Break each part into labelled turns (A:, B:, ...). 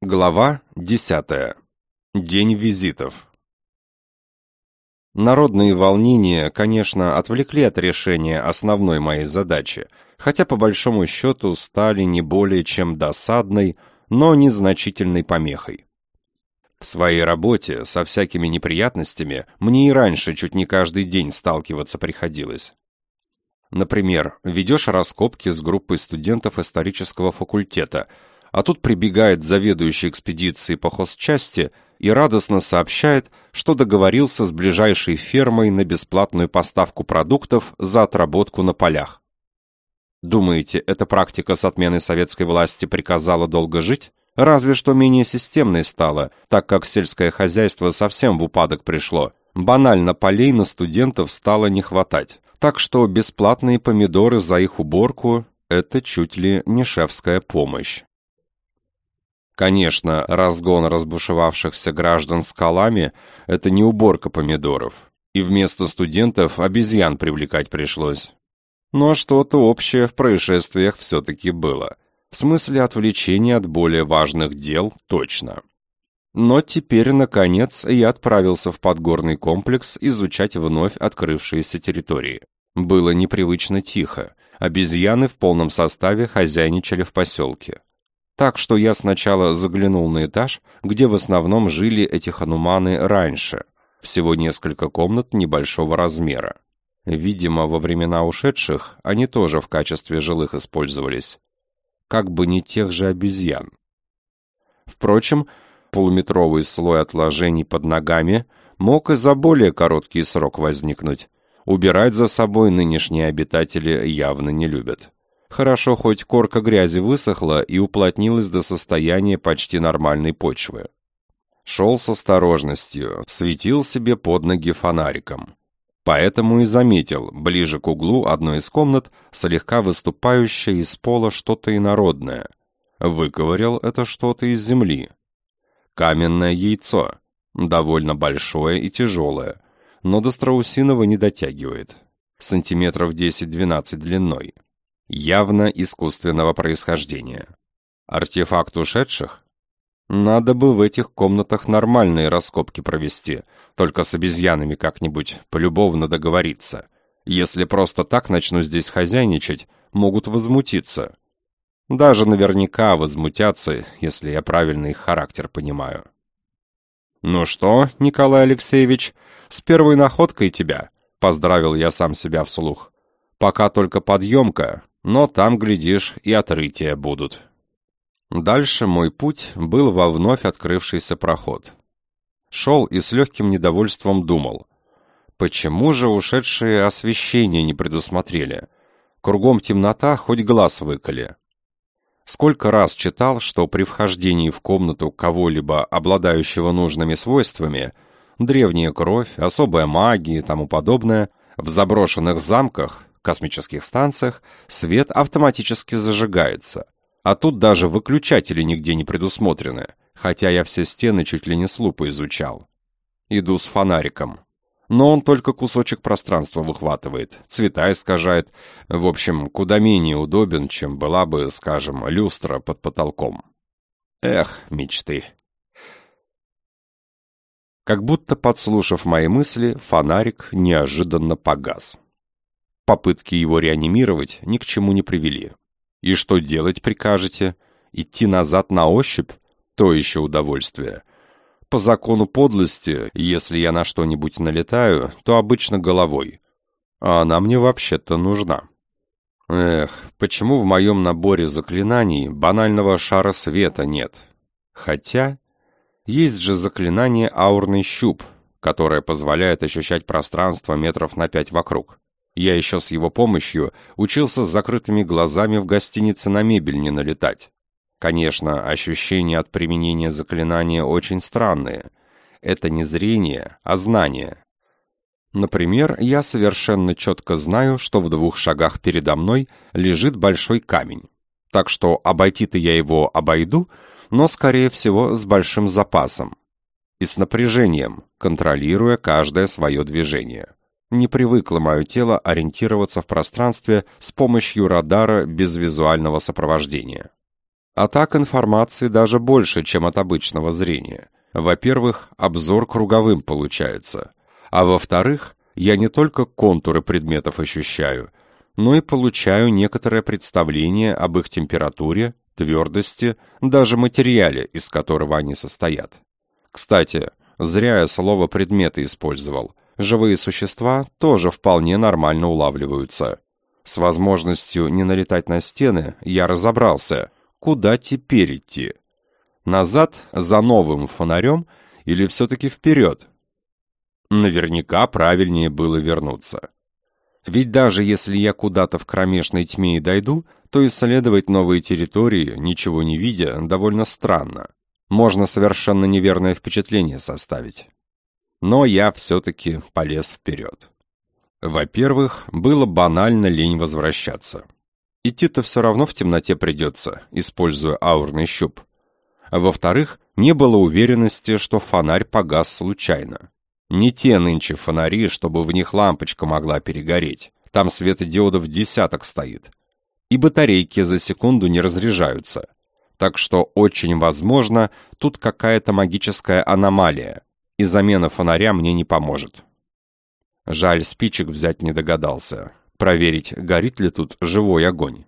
A: Глава 10. День визитов. Народные волнения, конечно, отвлекли от решения основной моей задачи, хотя по большому счету стали не более чем досадной, но незначительной помехой. В своей работе со всякими неприятностями мне и раньше чуть не каждый день сталкиваться приходилось. Например, ведешь раскопки с группой студентов исторического факультета, а тут прибегает заведующий экспедицией по хозчасти и радостно сообщает, что договорился с ближайшей фермой на бесплатную поставку продуктов за отработку на полях. Думаете, эта практика с отменой советской власти приказала долго жить? Разве что менее системной стала, так как сельское хозяйство совсем в упадок пришло. Банально полей на студентов стало не хватать. Так что бесплатные помидоры за их уборку – это чуть ли не шефская помощь. Конечно, разгон разбушевавшихся граждан скалами – это не уборка помидоров, и вместо студентов обезьян привлекать пришлось. Но что-то общее в происшествиях все-таки было. В смысле отвлечения от более важных дел точно. Но теперь, наконец, я отправился в подгорный комплекс изучать вновь открывшиеся территории. Было непривычно тихо. Обезьяны в полном составе хозяйничали в поселке. Так что я сначала заглянул на этаж, где в основном жили эти хануманы раньше. Всего несколько комнат небольшого размера. Видимо, во времена ушедших они тоже в качестве жилых использовались. Как бы не тех же обезьян. Впрочем, полуметровый слой отложений под ногами мог и за более короткий срок возникнуть. Убирать за собой нынешние обитатели явно не любят. Хорошо, хоть корка грязи высохла и уплотнилась до состояния почти нормальной почвы. Шел с осторожностью, светил себе под ноги фонариком. Поэтому и заметил, ближе к углу одной из комнат, слегка выступающее из пола что-то инородное. Выковырял это что-то из земли. Каменное яйцо, довольно большое и тяжелое, но до страусиного не дотягивает. Сантиметров 10-12 длиной. Явно искусственного происхождения. Артефакт ушедших? Надо бы в этих комнатах нормальные раскопки провести, только с обезьянами как-нибудь полюбовно договориться. Если просто так начну здесь хозяйничать, могут возмутиться. Даже наверняка возмутятся, если я правильно их характер понимаю. «Ну что, Николай Алексеевич, с первой находкой тебя», — поздравил я сам себя вслух. «Пока только подъемка, но там, глядишь, и отрытия будут». Дальше мой путь был во вновь открывшийся проход. Шел и с легким недовольством думал. Почему же ушедшие освещение не предусмотрели? Кругом темнота, хоть глаз выколи. Сколько раз читал, что при вхождении в комнату кого-либо, обладающего нужными свойствами, древняя кровь, особая магия и тому подобное, в заброшенных замках, космических станциях, свет автоматически зажигается. А тут даже выключатели нигде не предусмотрены, хотя я все стены чуть ли не с лупой изучал. Иду с фонариком. Но он только кусочек пространства выхватывает, цвета искажает. В общем, куда менее удобен, чем была бы, скажем, люстра под потолком. Эх, мечты. Как будто подслушав мои мысли, фонарик неожиданно погас. Попытки его реанимировать ни к чему не привели. И что делать прикажете? Идти назад на ощупь? То еще удовольствие. По закону подлости, если я на что-нибудь налетаю, то обычно головой. А она мне вообще-то нужна. Эх, почему в моем наборе заклинаний банального шара света нет? Хотя, есть же заклинание «Аурный щуп», которое позволяет ощущать пространство метров на 5 вокруг. Я еще с его помощью учился с закрытыми глазами в гостинице на мебель не налетать. Конечно, ощущения от применения заклинания очень странные. Это не зрение, а знание. Например, я совершенно четко знаю, что в 2 шагах передо мной лежит большой камень. Так что обойти-то я его обойду, но, скорее всего, с большим запасом. И с напряжением, контролируя каждое свое движение. Не привыкло мое тело ориентироваться в пространстве с помощью радара без визуального сопровождения. А так информации даже больше, чем от обычного зрения. Во-первых, обзор круговым получается. А во-вторых, я не только контуры предметов ощущаю, но и получаю некоторое представление об их температуре, твердости, даже материале, из которого они состоят. Кстати, зря я слово «предметы» использовал. Живые существа тоже вполне нормально улавливаются. С возможностью не налетать на стены я разобрался, куда теперь идти. Назад за новым фонарем или все-таки вперед? Наверняка правильнее было вернуться. Ведь даже если я куда-то в кромешной тьме и дойду, то исследовать новые территории, ничего не видя, довольно странно. Можно совершенно неверное впечатление составить. Но я все-таки полез вперед. Во-первых, было банально лень возвращаться. Идти-то все равно в темноте придется, используя аурный щуп. А во-вторых, не было уверенности, что фонарь погас случайно. Не те нынче фонари, чтобы в них лампочка могла перегореть. Там светодиодов десяток стоит. И батарейки за секунду не разряжаются. Так что очень возможно, тут какая-то магическая аномалия, и замена фонаря мне не поможет. Жаль, спичек взять не догадался. Проверить, горит ли тут живой огонь.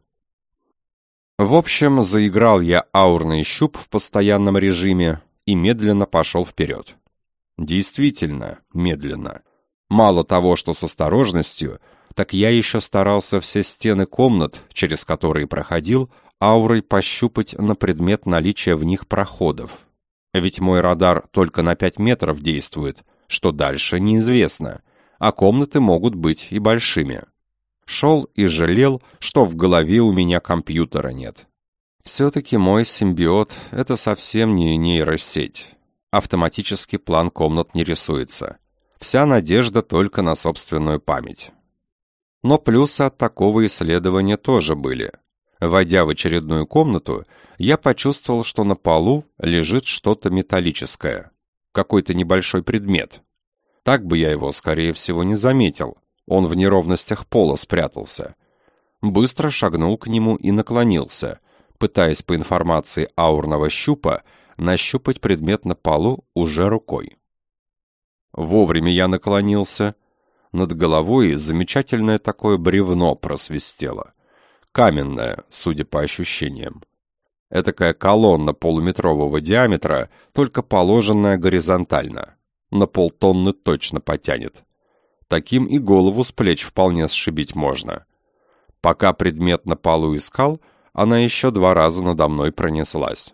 A: В общем, заиграл я аурный щуп в постоянном режиме и медленно пошел вперед. Действительно, медленно. Мало того, что с осторожностью, так я еще старался все стены комнат, через которые проходил, аурой пощупать на предмет наличия в них проходов. Ведь мой радар только на 5 метров действует, что дальше неизвестно, а комнаты могут быть и большими. Шел и жалел, что в голове у меня компьютера нет. Все-таки мой симбиот — это совсем не нейросеть. Автоматически план комнат не рисуется. Вся надежда только на собственную память. Но плюсы от такого исследования тоже были. Войдя в очередную комнату, я почувствовал, что на полу лежит что-то металлическое. Какой-то небольшой предмет. Так бы я его, скорее всего, не заметил. Он в неровностях пола спрятался. Быстро шагнул к нему и наклонился, пытаясь по информации аурного щупа нащупать предмет на полу уже рукой. Вовремя я наклонился. Над головой замечательное такое бревно просвистело. Каменное, судя по ощущениям. Этакая колонна полуметрового диаметра, только положенная горизонтально. На полтонны точно потянет. Таким и голову с плеч вполне сшибить можно. Пока предмет на полу искал, она еще 2 раза надо мной пронеслась.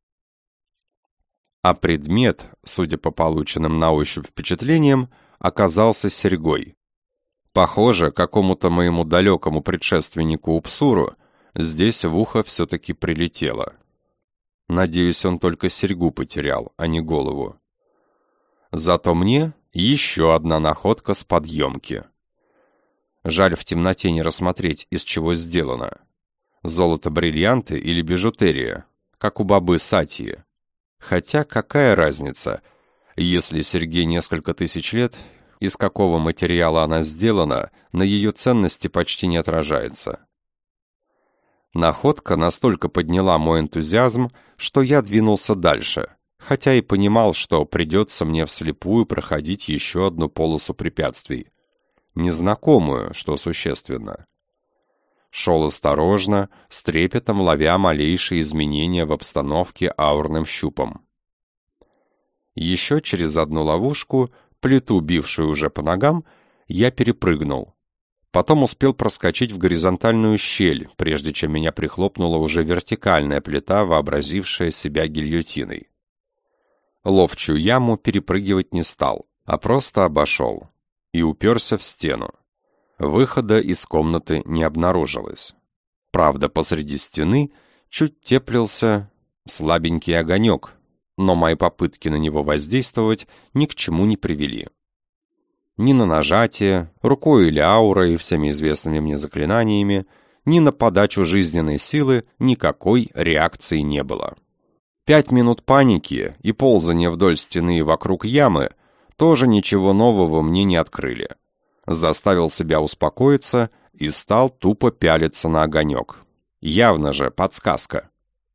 A: А предмет, судя по полученным на ощупь впечатлениям, оказался серьгой. Похоже, какому-то моему далекому предшественнику Упсуру здесь в ухо все-таки прилетело. Надеюсь, он только серьгу потерял, а не голову. Зато мне еще одна находка с подъемки. Жаль, в темноте не рассмотреть, из чего сделано. Золото-бриллианты или бижутерия, как у бабы Сатии. Хотя какая разница, если серьге несколько тысяч лет, из какого материала она сделана, на ее ценности почти не отражается. Находка настолько подняла мой энтузиазм, что я двинулся дальше, хотя и понимал, что придется мне вслепую проходить еще одну полосу препятствий. Незнакомую, что существенно. Шел осторожно, с трепетом ловя малейшие изменения в обстановке аурным щупом. Еще через одну ловушку, плиту, бившую уже по ногам, я перепрыгнул. Потом успел проскочить в горизонтальную щель, прежде чем меня прихлопнула уже вертикальная плита, вообразившая себя гильотиной. Ловчую яму перепрыгивать не стал, а просто обошел и уперся в стену. Выхода из комнаты не обнаружилось. Правда, посреди стены чуть теплился слабенький огонек, но мои попытки на него воздействовать ни к чему не привели. Ни на нажатие, рукой или аурой, всеми известными мне заклинаниями, ни на подачу жизненной силы никакой реакции не было. 5 минут паники и ползания вдоль стены и вокруг ямы тоже ничего нового мне не открыли. Заставил себя успокоиться и стал тупо пялиться на огонек. Явно же подсказка.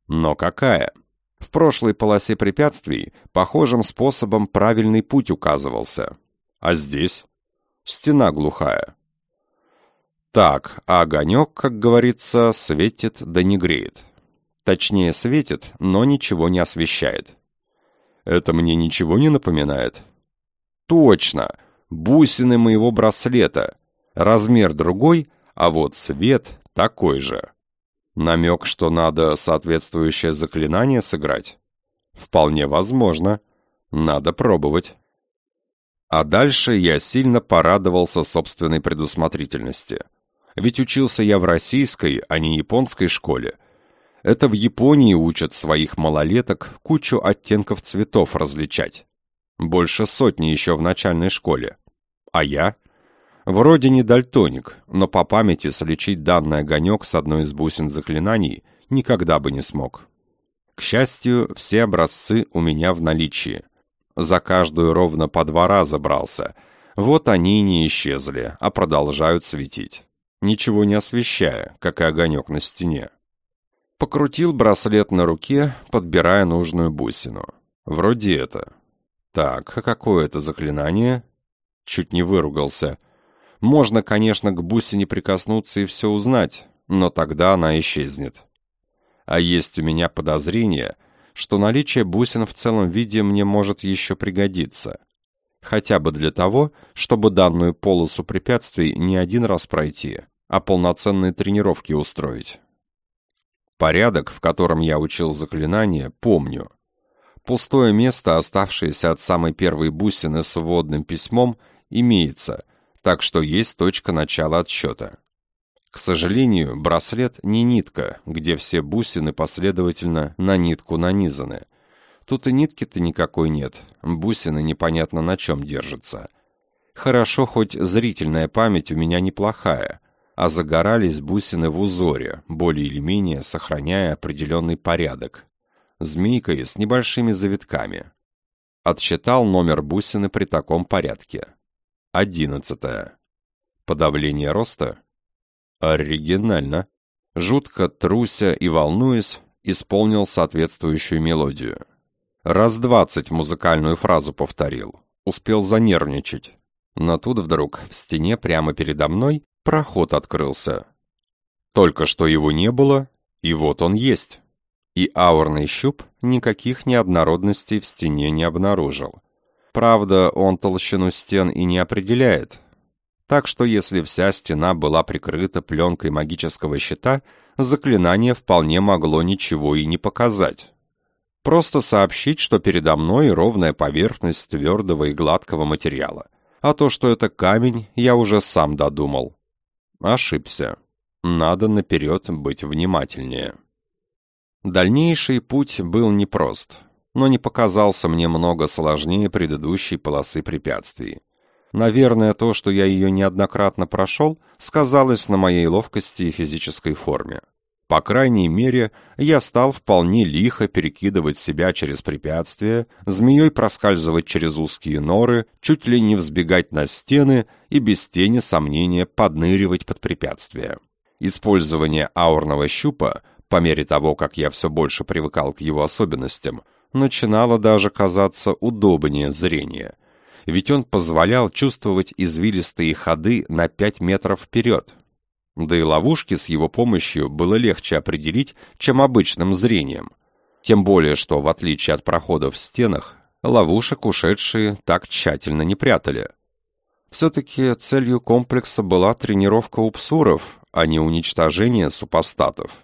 A: Но какая? В прошлой полосе препятствий похожим способом правильный путь указывался. А здесь? Стена глухая. Так, а огонек, как говорится, светит да не греет. Точнее, светит, но ничего не освещает. Это мне ничего не напоминает? Точно! Бусины моего браслета. Размер другой, а вот свет такой же. Намек, что надо соответствующее заклинание сыграть? Вполне возможно. Надо пробовать. А дальше я сильно порадовался собственной предусмотрительности. Ведь учился я в российской, а не японской школе. Это в Японии учат своих малолеток кучу оттенков цветов различать. Больше сотни еще в начальной школе. А я? Вроде не дальтоник, но по памяти сличить данный огонек с одной из бусин заклинаний никогда бы не смог. К счастью, все образцы у меня в наличии. За каждую ровно по 2 раза брался. Вот они и не исчезли, а продолжают светить. Ничего не освещая, как и огонек на стене. Покрутил браслет на руке, подбирая нужную бусину. Вроде это. Так, а какое это заклинание? Чуть не выругался. Можно, конечно, к бусине прикоснуться и все узнать, но тогда она исчезнет. А есть у меня подозрение, что наличие бусин в целом виде мне может еще пригодиться. Хотя бы для того, чтобы данную полосу препятствий не один раз пройти, а полноценные тренировки устроить. Порядок, в котором я учил заклинания, помню. Пустое место, оставшееся от самой первой бусины с вводным письмом, имеется, так что есть точка начала отсчета. К сожалению, браслет не нитка, где все бусины последовательно на нитку нанизаны. Тут и нитки-то никакой нет, бусины непонятно на чем держатся. Хорошо, хоть зрительная память у меня неплохая, а загорались бусины в узоре, более или менее сохраняя определенный порядок. Змейкой с небольшими завитками. Отсчитал номер бусины при таком порядке. 11. Подавление роста? Оригинально. Жутко труся и волнуясь, исполнил соответствующую мелодию. Раз 20 музыкальную фразу повторил. Успел занервничать. Но тут вдруг в стене прямо передо мной проход открылся. Только что его не было, и вот он есть. И аурный щуп никаких неоднородностей в стене не обнаружил. Правда, он толщину стен и не определяет. Так что если вся стена была прикрыта пленкой магического щита, заклинание вполне могло ничего и не показать. Просто сообщить, что передо мной ровная поверхность твердого и гладкого материала. А то, что это камень, я уже сам додумал. Ошибся. Надо наперед быть внимательнее. Дальнейший путь был непрост, но не показался мне много сложнее предыдущей полосы препятствий. Наверное, то, что я ее неоднократно прошел, сказалось на моей ловкости и физической форме. По крайней мере, я стал вполне лихо перекидывать себя через препятствия, змеей проскальзывать через узкие норы, чуть ли не взбегать на стены и без тени сомнения подныривать под препятствия. Использование аурного щупа, по мере того, как я все больше привыкал к его особенностям, начинало даже казаться удобнее зрения. Ведь он позволял чувствовать извилистые ходы на 5 метров вперед. Да и ловушки с его помощью было легче определить, чем обычным зрением. Тем более, что, в отличие от проходов в стенах, ловушек ушедшие так тщательно не прятали. Все-таки целью комплекса была тренировка упсуров, а не уничтожение супостатов.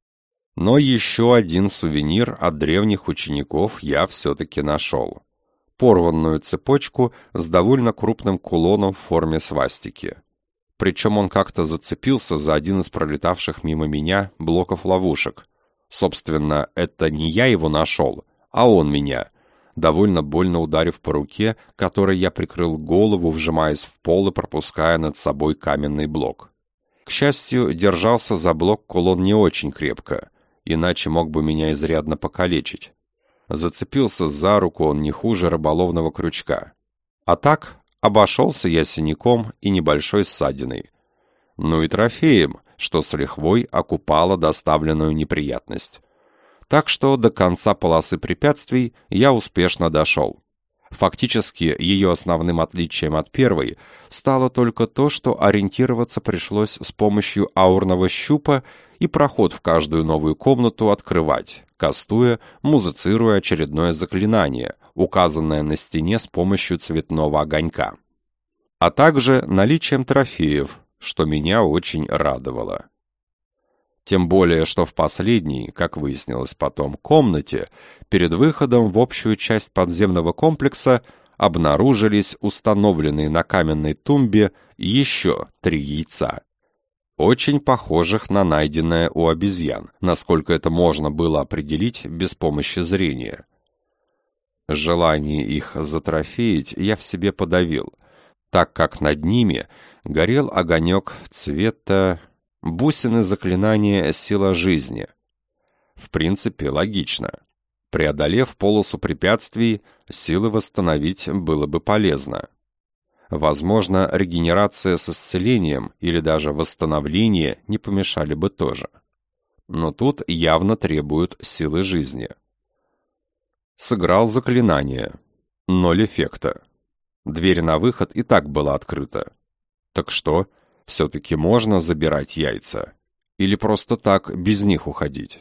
A: Но еще один сувенир от древних учеников я все-таки нашел. Порванную цепочку с довольно крупным кулоном в форме свастики. Причем он как-то зацепился за один из пролетавших мимо меня блоков ловушек. Собственно, это не я его нашел, а он меня, довольно больно ударив по руке, которой я прикрыл голову, вжимаясь в пол и пропуская над собой каменный блок. К счастью, держался за блок кулон не очень крепко, иначе мог бы меня изрядно покалечить. Зацепился за руку он не хуже рыболовного крючка. А так, обошелся я синяком и небольшой ссадиной. Ну и трофеем, что с лихвой окупало доставленную неприятность. Так что до конца полосы препятствий я успешно дошел. Фактически, ее основным отличием от первой стало только то, что ориентироваться пришлось с помощью аурного щупа и проход в каждую новую комнату открывать, кастуя, музицируя очередное заклинание, указанное на стене с помощью цветного огонька. А также наличием трофеев, что меня очень радовало. Тем более, что в последней, как выяснилось потом, комнате, перед выходом в общую часть подземного комплекса обнаружились установленные на каменной тумбе еще 3 яйца. Очень похожих на найденное у обезьян, насколько это можно было определить без помощи зрения. Желание их затрофеить я в себе подавил, так как над ними горел огонек цвета бусины заклинания «Сила жизни». В принципе, логично. Преодолев полосу препятствий, силы восстановить было бы полезно. Возможно, регенерация с исцелением или даже восстановление не помешали бы тоже. Но тут явно требуют силы жизни. Сыграл заклинание. 0 эффекта. Дверь на выход и так была открыта. Так что, все-таки можно забирать яйца? Или просто так без них уходить?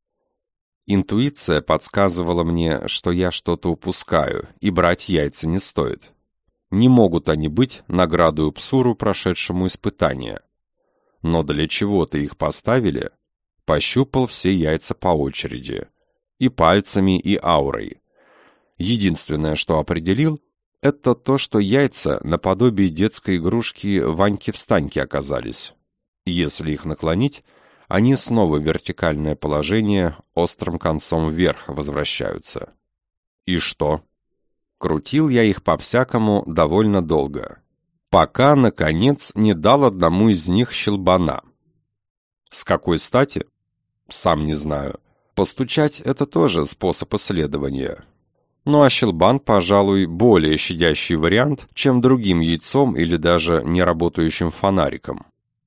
A: Интуиция подсказывала мне, что я что-то упускаю, и брать яйца не стоит. Не могут они быть наградою псуру, прошедшему испытание. Но для чего-то их поставили? Пощупал все яйца по очереди. И пальцами, и аурой. Единственное, что определил, это то, что яйца наподобие детской игрушки Ваньки-встаньки оказались. Если их наклонить, они снова в вертикальное положение острым концом вверх возвращаются. И что? Крутил я их по-всякому довольно долго, пока, наконец, не дал одному из них щелбана. С какой стати? Сам не знаю. Постучать — это тоже способ исследования. Ну а щелбан, пожалуй, более щадящий вариант, чем другим яйцом или даже неработающим фонариком.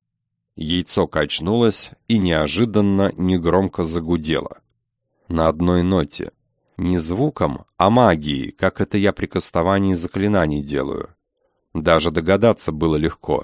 A: Яйцо качнулось и неожиданно негромко загудело. На одной ноте. Не звуком, а магией, как это я при кастовании заклинаний делаю. Даже догадаться было легко.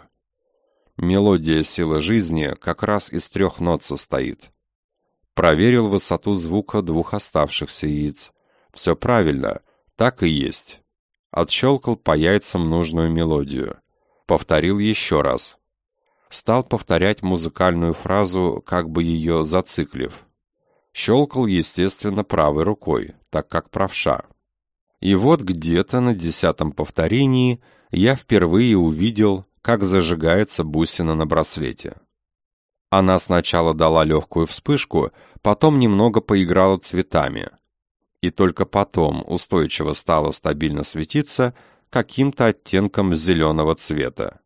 A: Мелодия «Сила жизни» как раз из 3 нот состоит. Проверил высоту звука 2 оставшихся яиц. Все правильно, так и есть. Отщелкал по яйцам нужную мелодию. Повторил еще раз. Стал повторять музыкальную фразу, как бы ее зациклив. Щелкал, естественно, правой рукой, так как правша. И вот где-то на 10-м повторении я впервые увидел, как зажигается бусина на браслете. Она сначала дала легкую вспышку, потом немного поиграла цветами. И только потом устойчиво стала стабильно светиться каким-то оттенком зеленого цвета.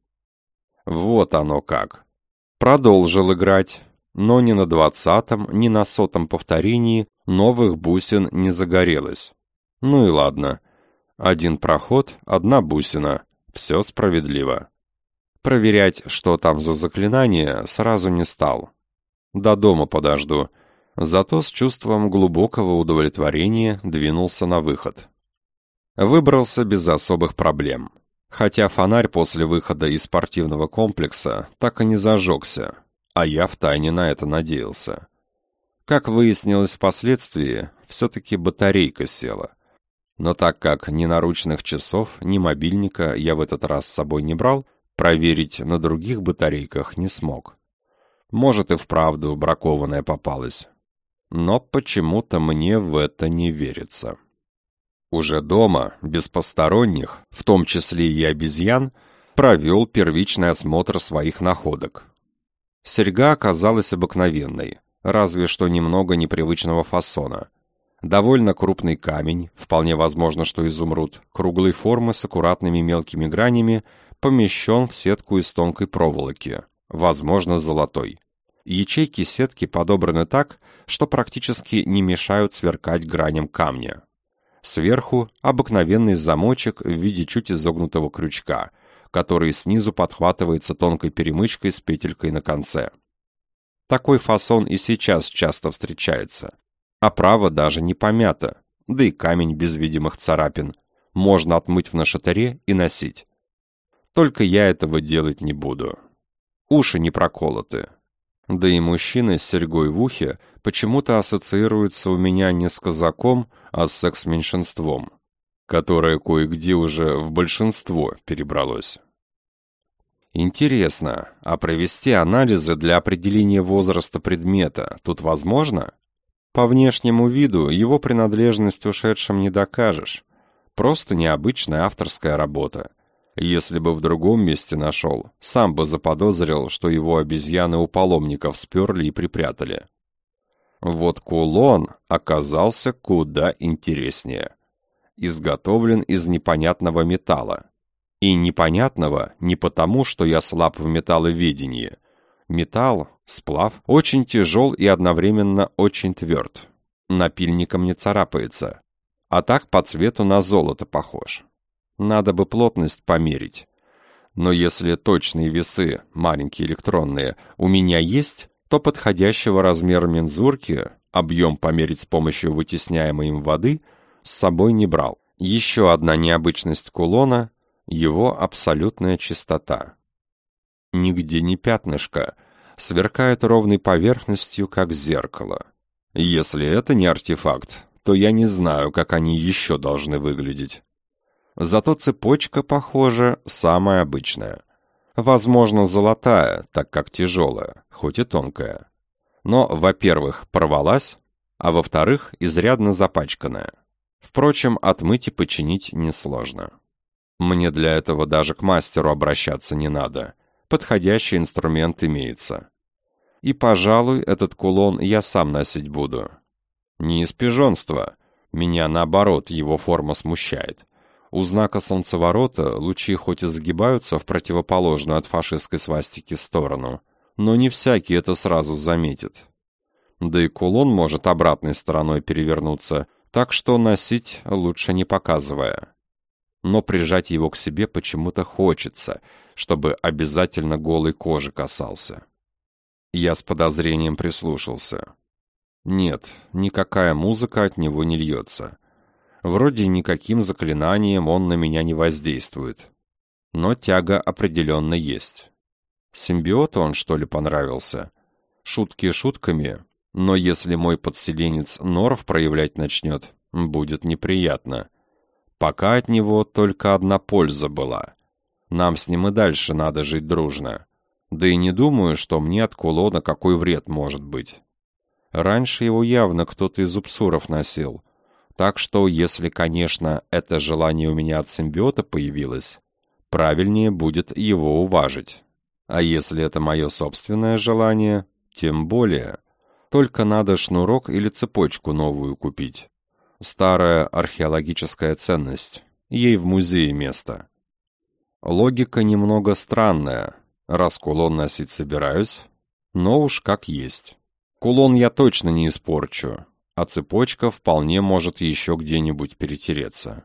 A: Вот оно как. Продолжил играть, но ни на 20-м, ни на 100-м повторении новых бусин не загорелось. Ну и ладно. 1 проход, 1 бусина. Все справедливо. Проверять, что там за заклинание, сразу не стал. До дома подожду. Зато с чувством глубокого удовлетворения двинулся на выход. Выбрался без особых проблем. Хотя фонарь после выхода из спортивного комплекса так и не зажегся, а я втайне на это надеялся. Как выяснилось впоследствии, все-таки батарейка села. Но так как ни наручных часов, ни мобильника я в этот раз с собой не брал, проверить на других батарейках не смог. Может, и вправду бракованная попалась. Но почему-то мне в это не верится. Уже дома, без посторонних, в том числе и обезьян, провел первичный осмотр своих находок. Серьга оказалась обыкновенной, разве что немного непривычного фасона. Довольно крупный камень, вполне возможно, что изумруд, круглой формы с аккуратными мелкими гранями, помещен в сетку из тонкой проволоки, возможно, золотой. Ячейки сетки подобраны так, что практически не мешают сверкать граням камня. Сверху обыкновенный замочек в виде чуть изогнутого крючка, который снизу подхватывается тонкой перемычкой с петелькой на конце. Такой фасон и сейчас часто встречается. Оправа даже не помята, да и камень без видимых царапин. Можно отмыть в нашатыре и носить. Только я этого делать не буду. Уши не проколоты. Да и мужчина с серьгой в ухе почему-то ассоциируется у меня не с казаком, а с секс-меньшинством, которое кое-где уже в большинство перебралось. Интересно, а провести анализы для определения возраста предмета тут возможно? По внешнему виду его принадлежность ушедшим не докажешь. Просто необычная авторская работа. Если бы в другом месте нашел, сам бы заподозрил, что его обезьяны у паломников сперли и припрятали. Вот кулон оказался куда интереснее. Изготовлен из непонятного металла. И непонятного не потому, что я слаб в металловедении. Металл, сплав, очень тяжел и одновременно очень тверд. Напильником не царапается. А так по цвету на золото похож. Надо бы плотность померить. Но если точные весы, маленькие электронные, у меня есть, то подходящего размера мензурки, объем померить с помощью вытесняемой им воды, с собой не брал. Еще одна необычность кулона – его абсолютная чистота. Нигде не пятнышко, сверкает ровной поверхностью, как зеркало. Если это не артефакт, то я не знаю, как они еще должны выглядеть. Зато цепочка, похоже, самая обычная. Возможно, золотая, так как тяжелая, хоть и тонкая. Но, во-первых, порвалась, а во-вторых, изрядно запачканная. Впрочем, отмыть и починить несложно. Мне для этого даже к мастеру обращаться не надо. Подходящий инструмент имеется. И, пожалуй, этот кулон я сам носить буду. Не из пижонства. Меня, наоборот, его форма смущает. У знака солнцеворота лучи хоть и загибаются в противоположную от фашистской свастики сторону, но не всякий это сразу заметит. Да и кулон может обратной стороной перевернуться, так что носить лучше не показывая. Но прижать его к себе почему-то хочется, чтобы обязательно голой кожи касался. Я с подозрением прислушался. Нет, никакая музыка от него не льется. Вроде никаким заклинанием он на меня не воздействует. Но тяга определенно есть. Симбиоту он, что ли, понравился? Шутки шутками, но если мой подселенец норов проявлять начнет, будет неприятно. Пока от него только одна польза была. Нам с ним и дальше надо жить дружно. Да и не думаю, что мне от кулона какой вред может быть. Раньше его явно кто-то из упсуров носил. Так что, если, конечно, это желание у меня от симбиота появилось, правильнее будет его уважить. А если это мое собственное желание, тем более. Только надо шнурок или цепочку новую купить. Старая археологическая ценность. Ей в музее место. Логика немного странная. Раз кулон носить собираюсь, но уж как есть. Кулон я точно не испорчу, а цепочка вполне может еще где-нибудь перетереться.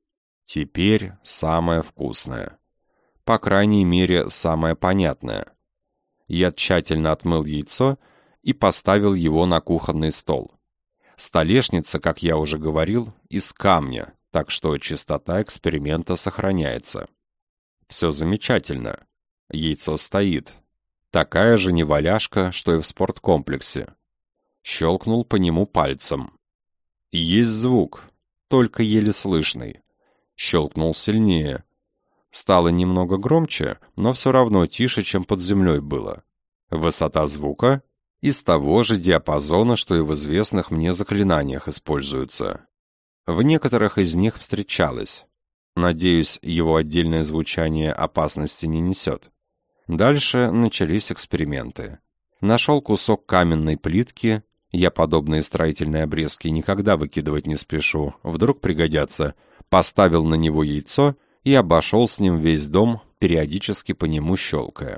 A: Теперь самое вкусное. По крайней мере, самое понятное. Я тщательно отмыл яйцо и поставил его на кухонный стол. Столешница, как я уже говорил, из камня, так что чистота эксперимента сохраняется. Все замечательно. Яйцо стоит. Такая же неваляшка, что и в спорткомплексе. Щелкнул по нему пальцем. Есть звук, только еле слышный. Щелкнул сильнее. Стало немного громче, но все равно тише, чем под землей было. Высота звука из того же диапазона, что и в известных мне заклинаниях используется. В некоторых из них встречалось. Надеюсь, его отдельное звучание опасности не несет. Дальше начались эксперименты. Нашел кусок каменной плитки. Я подобные строительные обрезки никогда выкидывать не спешу, вдруг пригодятся. Поставил на него яйцо и обошел с ним весь дом, периодически по нему щелкая.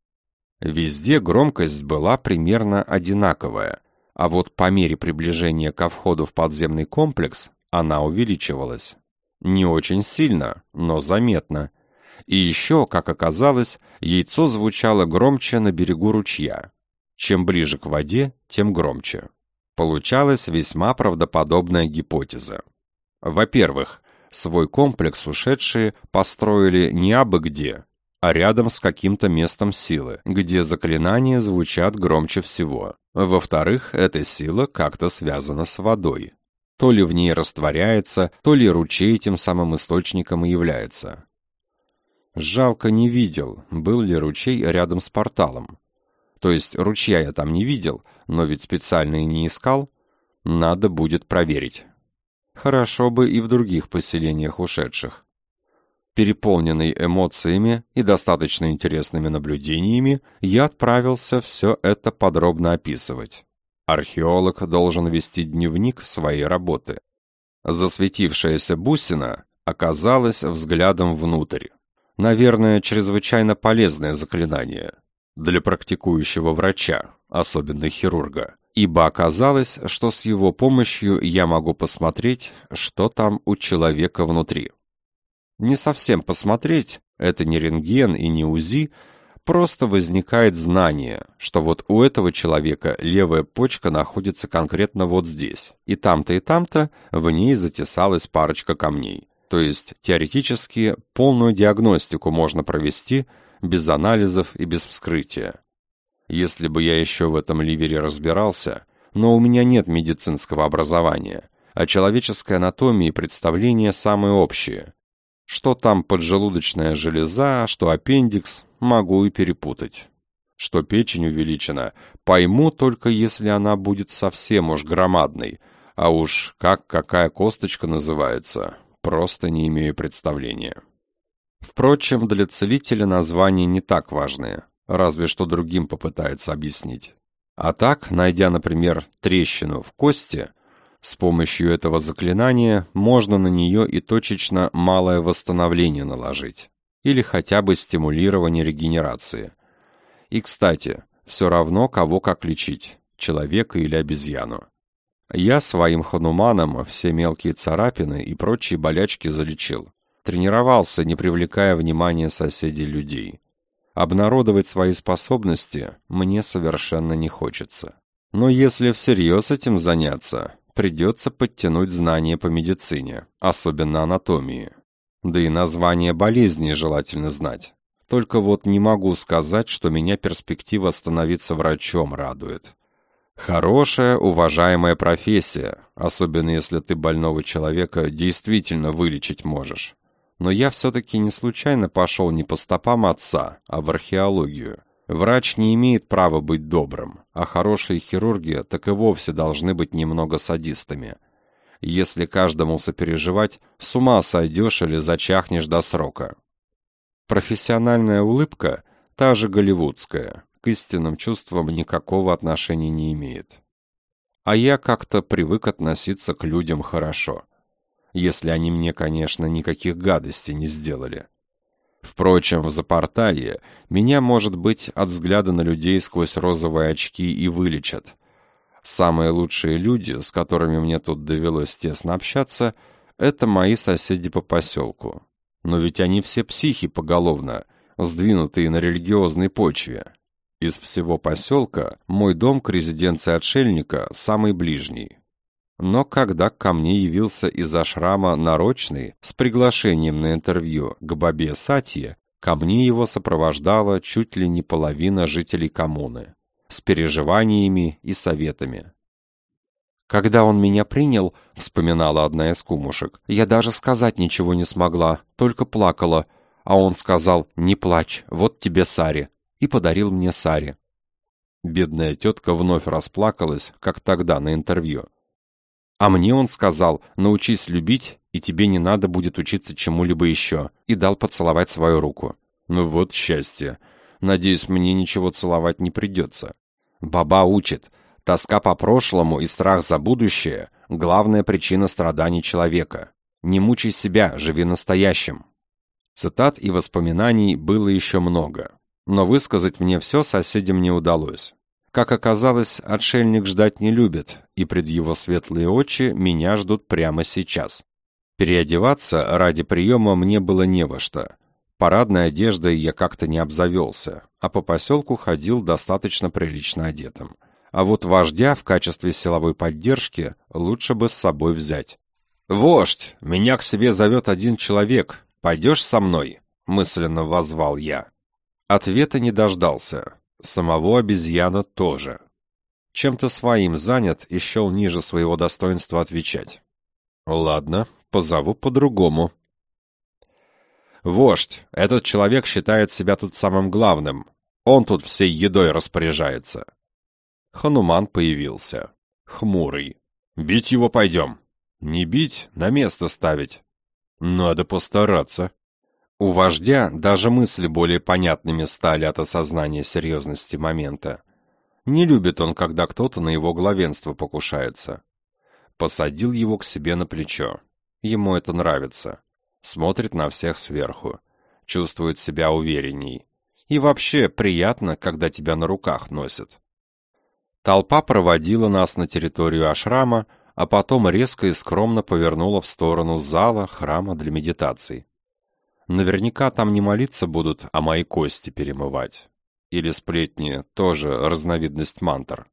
A: Везде громкость была примерно одинаковая, а вот по мере приближения ко входу в подземный комплекс она увеличивалась. Не очень сильно, но заметно. И еще, как оказалось, яйцо звучало громче на берегу ручья. Чем ближе к воде, тем громче. Получалась весьма правдоподобная гипотеза. Во-первых, свой комплекс ушедшие построили не абы где, а рядом с каким-то местом силы, где заклинания звучат громче всего. Во-вторых, эта сила как-то связана с водой. То ли в ней растворяется, то ли ручей тем самым источником и является. Жалко, не видел, был ли ручей рядом с порталом. То есть ручья я там не видел, но ведь специально и не искал. Надо будет проверить. Хорошо бы и в других поселениях ушедших. Переполненный эмоциями и достаточно интересными наблюдениями, я отправился все это подробно описывать. Археолог должен вести дневник своей работы. Засветившаяся бусина оказалась взглядом внутрь. Наверное, чрезвычайно полезное заклинание для практикующего врача, особенно хирурга, ибо оказалось, что с его помощью я могу посмотреть, что там у человека внутри. Не совсем посмотреть, это не рентген и не УЗИ, просто возникает знание, что вот у этого человека левая почка находится конкретно вот здесь, и там-то в ней затесалась парочка камней. То есть, теоретически, полную диагностику можно провести без анализов и без вскрытия. Если бы я еще в этом ливере разбирался, но у меня нет медицинского образования, а человеческой анатомии представления самые общие. Что там поджелудочная железа, что аппендикс, могу и перепутать. Что печень увеличена, пойму только если она будет совсем уж громадной, а уж как какая косточка называется, просто не имею представления. Впрочем, для целителя названия не так важные, разве что другим попытается объяснить. А так, найдя, например, трещину в кости, с помощью этого заклинания можно на нее и точечно малое восстановление наложить, или хотя бы стимулирование регенерации. И, кстати, все равно кого как лечить, человека или обезьяну. Я своим хануманом все мелкие царапины и прочие болячки залечил. Тренировался, не привлекая внимания соседей людей. Обнародовать свои способности мне совершенно не хочется. Но если всерьез этим заняться, придется подтянуть знания по медицине, особенно анатомии. Да и название болезней желательно знать. Только вот не могу сказать, что меня перспектива становиться врачом радует. Хорошая, уважаемая профессия, особенно если ты больного человека действительно вылечить можешь. Но я все-таки не случайно пошел не по стопам отца, а в археологию. Врач не имеет права быть добрым, а хорошие хирурги так и вовсе должны быть немного садистами. Если каждому сопереживать, с ума сойдешь или зачахнешь до срока. Профессиональная улыбка, та же голливудская, к истинным чувствам никакого отношения не имеет. А я как-то привык относиться к людям хорошо. Если они мне, конечно, никаких гадостей не сделали. Впрочем, в Запорталье меня, может быть, от взгляда на людей сквозь розовые очки и вылечат. Самые лучшие люди, с которыми мне тут довелось тесно общаться, это мои соседи по поселку. Но ведь они все психи поголовно, сдвинутые на религиозной почве. Из всего поселка мой дом к резиденции отшельника самый ближний. Но когда ко мне явился из ашрама нарочный с приглашением на интервью к бабе Сатье, ко мне его сопровождала чуть ли не половина жителей коммуны, с переживаниями и советами. «Когда он меня принял, — вспоминала одна из кумушек, — я даже сказать ничего не смогла, только плакала, а он сказал: «Не плачь, вот тебе сари», и подарил мне сари». Бедная тетка вновь расплакалась, как тогда на интервью. А мне он сказал: «Научись любить, и тебе не надо будет учиться чему-либо еще», и дал поцеловать свою руку. Ну вот счастье. Надеюсь, мне ничего целовать не придется. Баба учит: тоска по прошлому и страх за будущее – главная причина страданий человека. Не мучай себя, живи настоящим. Цитат и воспоминаний было еще много, но высказать мне все соседям не удалось. Как оказалось, отшельник ждать не любит, и пред его светлые очи меня ждут прямо сейчас. Переодеваться ради приема мне было не во что. Парадной одеждой я как-то не обзавелся, а по поселку ходил достаточно прилично одетым. А вот вождя в качестве силовой поддержки лучше бы с собой взять. «Вождь, меня к себе зовет один человек. Пойдешь со мной?» — мысленно воззвал я. Ответа не дождался. Самого обезьяна тоже. Чем-то своим занят и счел ниже своего достоинства отвечать. «Ладно, позову по-другому». «Вождь, этот человек считает себя тут самым главным. Он тут всей едой распоряжается». Хануман появился. Хмурый. «Бить его пойдем». «Не бить, на место ставить». «Надо постараться». У вождя даже мысли более понятными стали от осознания серьезности момента. Не любит он, когда кто-то на его главенство покушается. Посадил его к себе на плечо. Ему это нравится. Смотрит на всех сверху. Чувствует себя уверенней. И вообще приятно, когда тебя на руках носят. Толпа проводила нас на территорию ашрама, а потом резко и скромно повернула в сторону зала храма для медитаций. Наверняка там не молиться будут, а мои кости перемывать. Или сплетни, тоже разновидность мантр.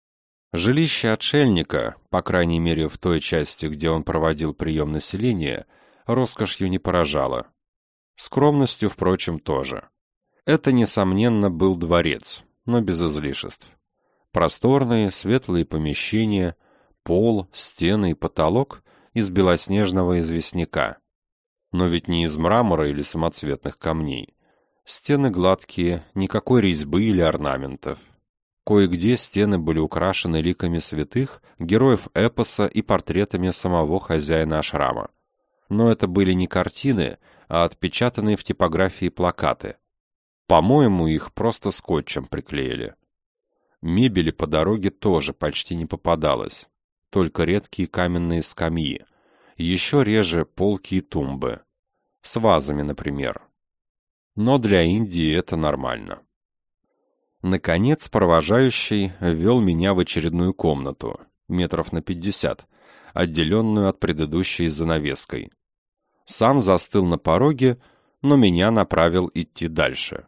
A: Жилище отшельника, по крайней мере в той части, где он проводил прием населения, роскошью не поражало. Скромностью, впрочем, тоже. Это, несомненно, был дворец, но без излишеств. Просторные, светлые помещения, пол, стены и потолок из белоснежного известняка. Но ведь не из мрамора или самоцветных камней. Стены гладкие, никакой резьбы или орнаментов. Кое-где стены были украшены ликами святых, героев эпоса и портретами самого хозяина ашрама. Но это были не картины, а отпечатанные в типографии плакаты. По-моему, их просто скотчем приклеили. Мебели по дороге тоже почти не попадалось. Только редкие каменные скамьи. Еще реже полки и тумбы. С вазами, например. Но для Индии это нормально. Наконец, провожающий ввел меня в очередную комнату, метров на 50, отделенную от предыдущей занавеской. Сам застыл на пороге, но меня направил идти дальше.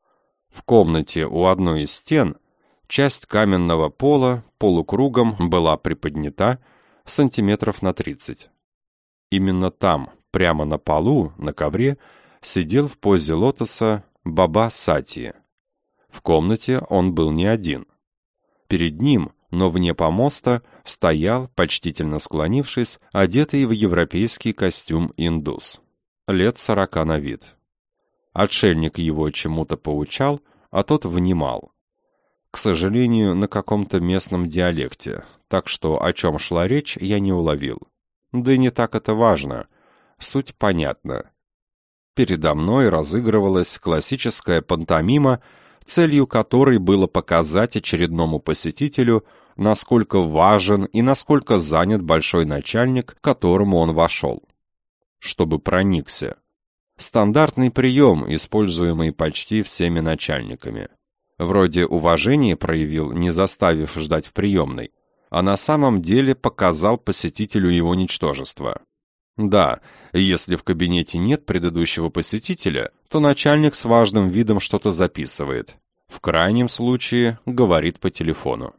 A: В комнате у одной из стен часть каменного пола полукругом была приподнята сантиметров на 30. Именно там, прямо на полу, на ковре, сидел в позе лотоса Баба Сати. В комнате он был не один. Перед ним, но вне помоста, стоял, почтительно склонившись, одетый в европейский костюм индус. Лет 40 на вид. Отшельник его чему-то поучал, а тот внимал. К сожалению, на каком-то местном диалекте, так что о чем шла речь, я не уловил. Да и не так это важно. Суть понятна. Передо мной разыгрывалась классическая пантомима, целью которой было показать очередному посетителю, насколько важен и насколько занят большой начальник, к которому он вошел. Чтобы проникся. Стандартный прием, используемый почти всеми начальниками. Вроде уважения проявил, не заставив ждать в приемной, а на самом деле показал посетителю его ничтожество. Да, если в кабинете нет предыдущего посетителя, то начальник с важным видом что-то записывает. В крайнем случае говорит по телефону.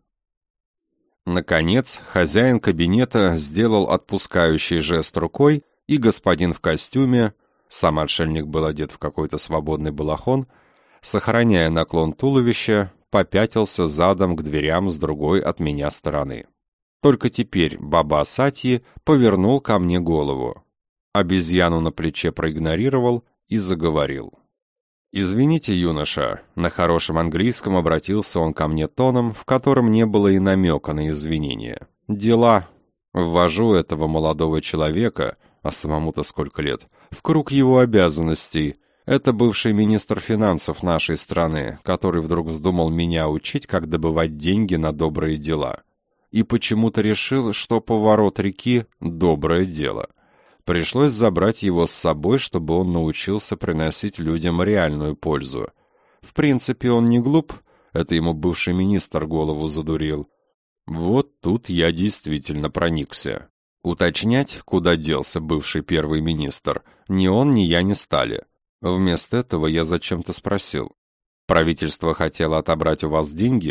A: Наконец, хозяин кабинета сделал отпускающий жест рукой, и господин в костюме, сам отшельник был одет в какой-то свободный балахон, сохраняя наклон туловища, попятился задом к дверям с другой от меня стороны. Только теперь Баба Сати повернул ко мне голову. Обезьяну на плече проигнорировал и заговорил. «Извините, юноша», — на хорошем английском обратился он ко мне тоном, в котором не было и намека на извинения. «Дела. Ввожу этого молодого человека, а самому-то сколько лет, в круг его обязанностей. Это бывший министр финансов нашей страны, который вдруг вздумал меня учить, как добывать деньги на добрые дела. И почему-то решил, что поворот реки — доброе дело. Пришлось забрать его с собой, чтобы он научился приносить людям реальную пользу. В принципе, он не глуп, это ему бывший министр голову задурил. Вот тут я действительно проникся. Уточнять, куда делся бывший первый министр, ни он, ни я не стали. Вместо этого я зачем-то спросил. Правительство хотело отобрать у вас деньги?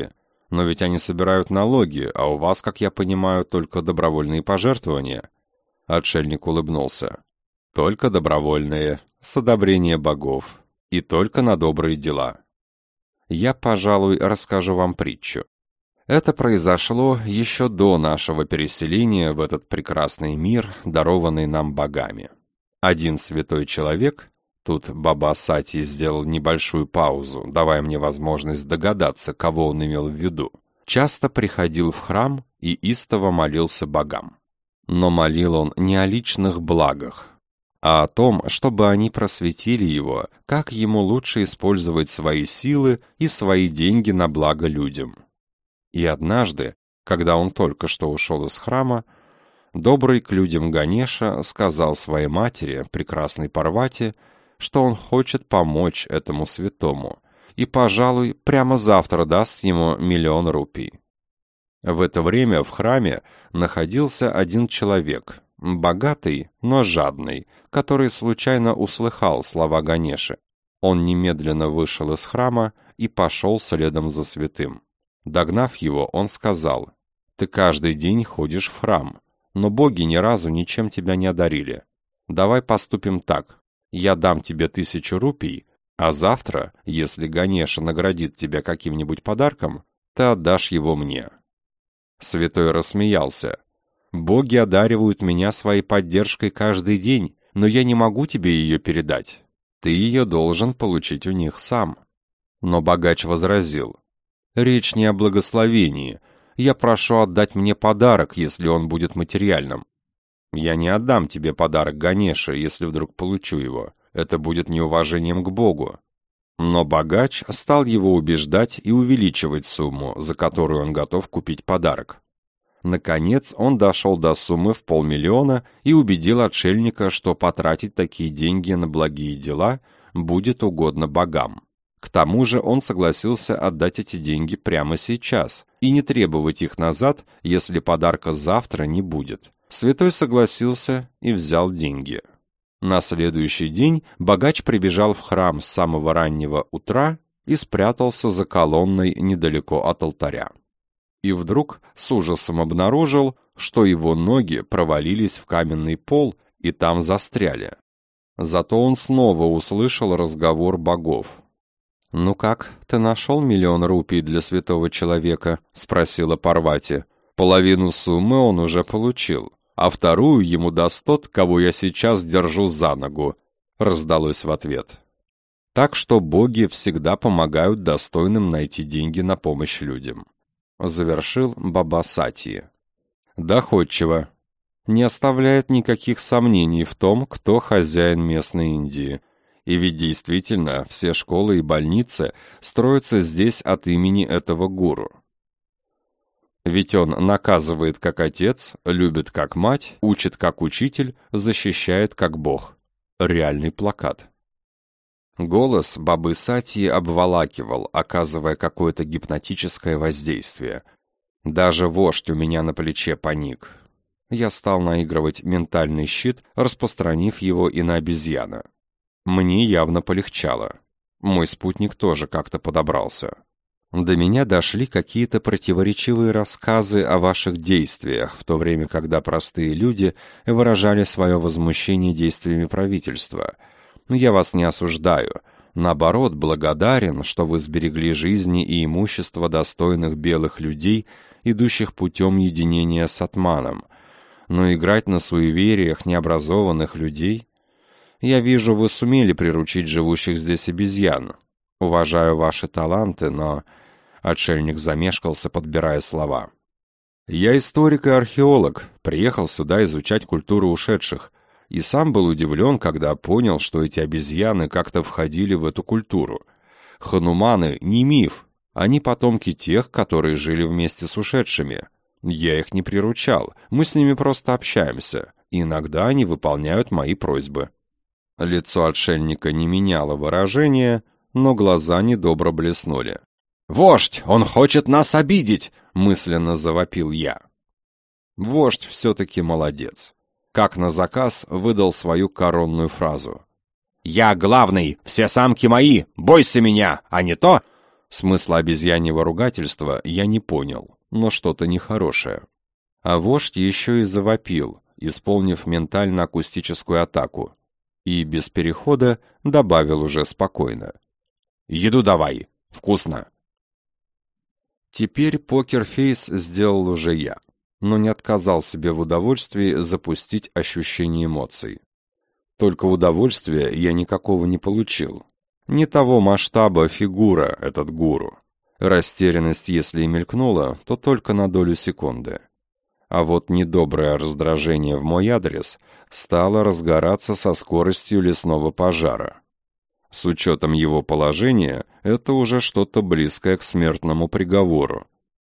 A: Но ведь они собирают налоги, а у вас, как я понимаю, только добровольные пожертвования». Отшельник улыбнулся. «Только добровольные, с одобрения богов, и только на добрые дела. Я, пожалуй, расскажу вам притчу. Это произошло еще до нашего переселения в этот прекрасный мир, дарованный нам богами. Один святой человек, тут Баба Сати сделал небольшую паузу, давая мне возможность догадаться, кого он имел в виду, часто приходил в храм и истово молился богам. Но молил он не о личных благах, а о том, чтобы они просветили его, как ему лучше использовать свои силы и свои деньги на благо людям. И однажды, когда он только что ушел из храма, добрый к людям Ганеша сказал своей матери, прекрасной Парвати, что он хочет помочь этому святому и, пожалуй, прямо завтра даст ему 1 000 000 рупий. В это время в храме находился один человек, богатый, но жадный, который случайно услыхал слова Ганеши. Он немедленно вышел из храма и пошел следом за святым. Догнав его, он сказал: «Ты каждый день ходишь в храм, но боги ни разу ничем тебя не одарили. Давай поступим так. Я дам тебе 1000 рупий, а завтра, если Ганеша наградит тебя каким-нибудь подарком, ты отдашь его мне». Святой рассмеялся. «Боги одаривают меня своей поддержкой каждый день, но я не могу тебе ее передать. Ты ее должен получить у них сам». Но богач возразил: «Речь не о благословении. Я прошу отдать мне подарок, если он будет материальным». «Я не отдам тебе подарок Ганеше, если вдруг получу его. Это будет неуважением к Богу». Но богач стал его убеждать и увеличивать сумму, за которую он готов купить подарок. Наконец он дошел до суммы в 500 000 и убедил отшельника, что потратить такие деньги на благие дела будет угодно богам. К тому же он согласился отдать эти деньги прямо сейчас и не требовать их назад, если подарка завтра не будет. Святой согласился и взял деньги. На следующий день богач прибежал в храм с самого раннего утра и спрятался за колонной недалеко от алтаря. И вдруг с ужасом обнаружил, что его ноги провалились в каменный пол и там застряли. Зато он снова услышал разговор богов. «Ну как, ты нашел 1 000 000 рупий для святого человека?» — спросила Парвати. «Половину суммы он уже получил, а вторую ему даст тот, кого я сейчас держу за ногу», — раздалось в ответ. Так что боги всегда помогают достойным найти деньги на помощь людям. Завершил Баба Сати. Доходчиво. Не оставляет никаких сомнений в том, кто хозяин местной Индии. И ведь действительно все школы и больницы строятся здесь от имени этого гуру. Ведь он наказывает как отец, любит как мать, учит как учитель, защищает как бог. Реальный плакат. Голос Бабы Сати обволакивал, оказывая какое-то гипнотическое воздействие. Даже вождь у меня на плече паник. Я стал наигрывать ментальный щит, распространив его и на обезьяна. Мне явно полегчало. Мой спутник тоже как-то подобрался. До меня дошли какие-то противоречивые рассказы о ваших действиях, в то время, когда простые люди выражали свое возмущение действиями правительства. Я вас не осуждаю. Наоборот, благодарен, что вы сберегли жизни и имущество достойных белых людей, идущих путем единения с атманом. Но играть на суевериях необразованных людей... Я вижу, вы сумели приручить живущих здесь обезьян. Уважаю ваши таланты, но...» Отшельник замешкался, подбирая слова. «Я историк и археолог, приехал сюда изучать культуру ушедших, и сам был удивлен, когда понял, что эти обезьяны как-то входили в эту культуру. Хануманы не миф, они потомки тех, которые жили вместе с ушедшими. Я их не приручал, мы с ними просто общаемся, и иногда они выполняют мои просьбы». Лицо отшельника не меняло выражения, но глаза недобро блеснули. «Вождь, он хочет нас обидеть!» — мысленно завопил я. Вождь все-таки молодец. Как на заказ выдал свою коронную фразу. «Я главный, все самки мои, бойся меня, а не то...» Смысла обезьяньего ругательства я не понял, но что-то нехорошее. А вождь еще и завопил, исполнив ментально-акустическую атаку, и без перехода добавил уже спокойно. «Еду давай! Вкусно!» Теперь покерфейс сделал уже я, но не отказал себе в удовольствии запустить ощущение эмоций. Только удовольствия я никакого не получил. Не того масштаба фигура этот гуру. Растерянность, если и мелькнула, то только на долю секунды. А вот недоброе раздражение в мой адрес стало разгораться со скоростью лесного пожара. С учетом его положения, это уже что-то близкое к смертному приговору.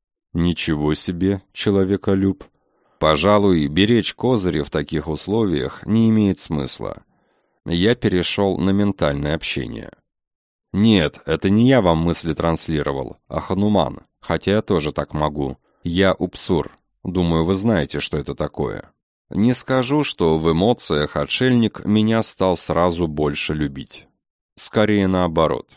A: Ничего себе, человеколюб. Пожалуй, беречь козыри в таких условиях не имеет смысла. Я перешел на ментальное общение. Нет, это не я вам мысли транслировал, а Хануман, хотя я тоже так могу. Я Упсур. Думаю, вы знаете, что это такое. Не скажу, что в эмоциях отшельник меня стал сразу больше любить. Скорее наоборот.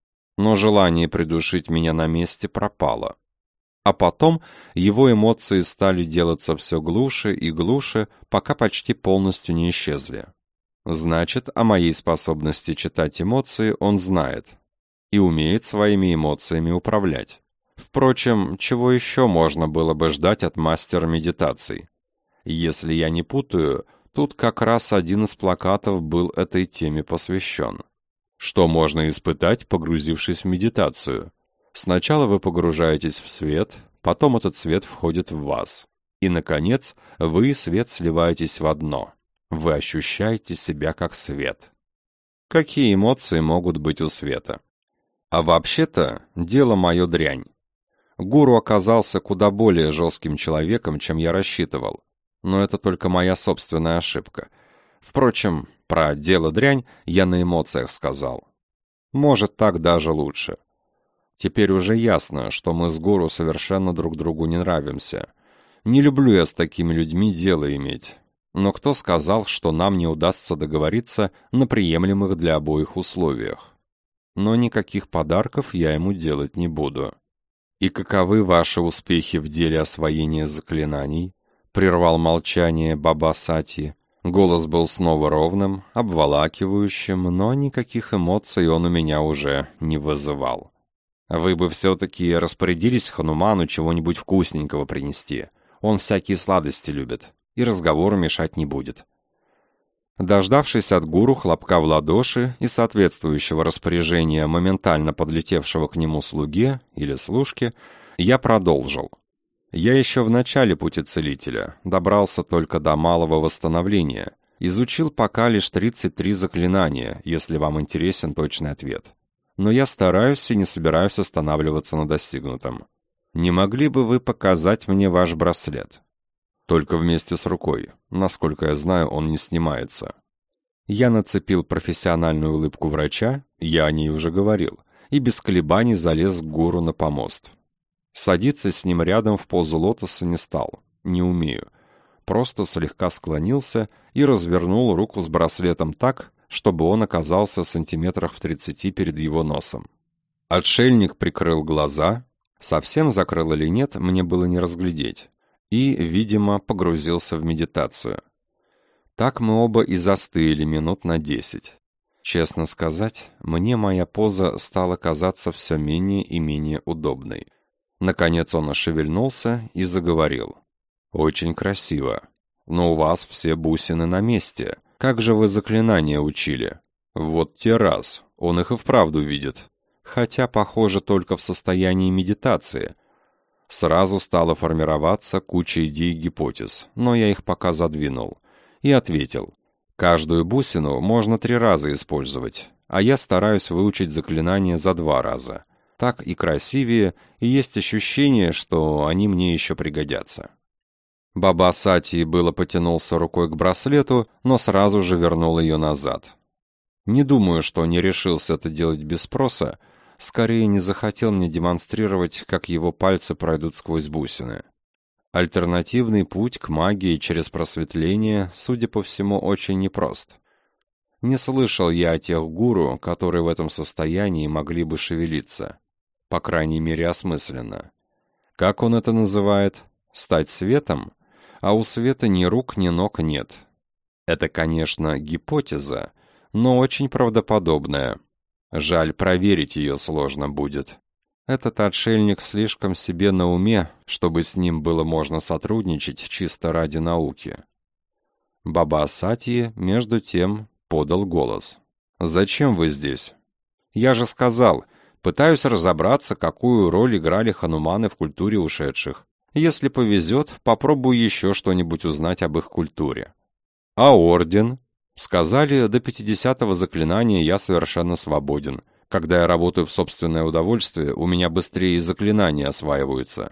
A: Но желание придушить меня на месте пропало. А потом его эмоции стали делаться все глуше и глуше, пока почти полностью не исчезли. Значит, о моей способности читать эмоции он знает и умеет своими эмоциями управлять. Впрочем, чего еще можно было бы ждать от мастера медитаций? Если я не путаю, тут как раз один из плакатов был этой теме посвящен. Что можно испытать, погрузившись в медитацию? Сначала вы погружаетесь в свет, потом этот свет входит в вас. И, наконец, вы и свет сливаетесь в одно. Вы ощущаете себя как свет. Какие эмоции могут быть у света? А вообще-то, дело мое дрянь. Гуру оказался куда более жестким человеком, чем я рассчитывал. Но это только моя собственная ошибка. Впрочем, про дело дрянь я на эмоциях сказал. Может, так даже лучше. Теперь уже ясно, что мы с Гуру совершенно друг другу не нравимся. Не люблю я с такими людьми дело иметь. Но кто сказал, что нам не удастся договориться на приемлемых для обоих условиях? Но никаких подарков я ему делать не буду. «И каковы ваши успехи в деле освоения заклинаний?» — прервал молчание Баба Сати. Голос был снова ровным, обволакивающим, но никаких эмоций он у меня уже не вызывал. «Вы бы все-таки распорядились Хануману чего-нибудь вкусненького принести. Он всякие сладости любит и разговору мешать не будет». Дождавшись от гуру хлопка в ладоши и соответствующего распоряжения моментально подлетевшего к нему слуге или служке, я продолжил. Я еще в начале пути целителя, добрался только до малого восстановления, изучил пока лишь 33 заклинания, если вам интересен точный ответ. Но я стараюсь и не собираюсь останавливаться на достигнутом. Не могли бы вы показать мне ваш браслет? Только вместе с рукой. Насколько я знаю, он не снимается. Я нацепил профессиональную улыбку врача, я о ней уже говорил, и без колебаний залез к гуру на помост. Садиться с ним рядом в позу лотоса не стал, не умею. Просто слегка склонился и развернул руку с браслетом так, чтобы он оказался сантиметрах в 30 перед его носом. Отшельник прикрыл глаза, совсем закрыл или нет, мне было не разглядеть. И, видимо, погрузился в медитацию. Так мы оба и застыли минут на 10. Честно сказать, мне моя поза стала казаться все менее и менее удобной. Наконец он ошевельнулся и заговорил. «Очень красиво. Но у вас все бусины на месте. Как же вы заклинания учили?» «Вот те раз. Он их и вправду видит. Хотя, похоже, только в состоянии медитации». Сразу стала формироваться куча идей и гипотез, но я их пока задвинул. И ответил. Каждую бусину можно 3 раза использовать, а я стараюсь выучить заклинание за 2 раза. Так и красивее, и есть ощущение, что они мне еще пригодятся. Баба Сати было потянулся рукой к браслету, но сразу же вернул ее назад. Не думаю, что не решился это делать без спроса, скорее не захотел мне демонстрировать, как его пальцы пройдут сквозь бусины. Альтернативный путь к магии через просветление, судя по всему, очень непрост. Не слышал я о тех гуру, которые в этом состоянии могли бы шевелиться. по крайней мере осмысленно. Как он это называет? Стать светом? А у света ни рук, ни ног нет. Это, конечно, гипотеза, но очень правдоподобная. Жаль, проверить ее сложно будет. Этот отшельник слишком себе на уме, чтобы с ним было можно сотрудничать чисто ради науки. Баба Сатьи, между тем, подал голос. «Зачем вы здесь?» «Я же сказал, пытаюсь разобраться, какую роль играли хануманы в культуре ушедших. Если повезет, попробую еще что-нибудь узнать об их культуре». «А орден?» «Сказали, до 50-го заклинания я совершенно свободен. Когда я работаю в собственное удовольствие, у меня быстрее и заклинания осваиваются».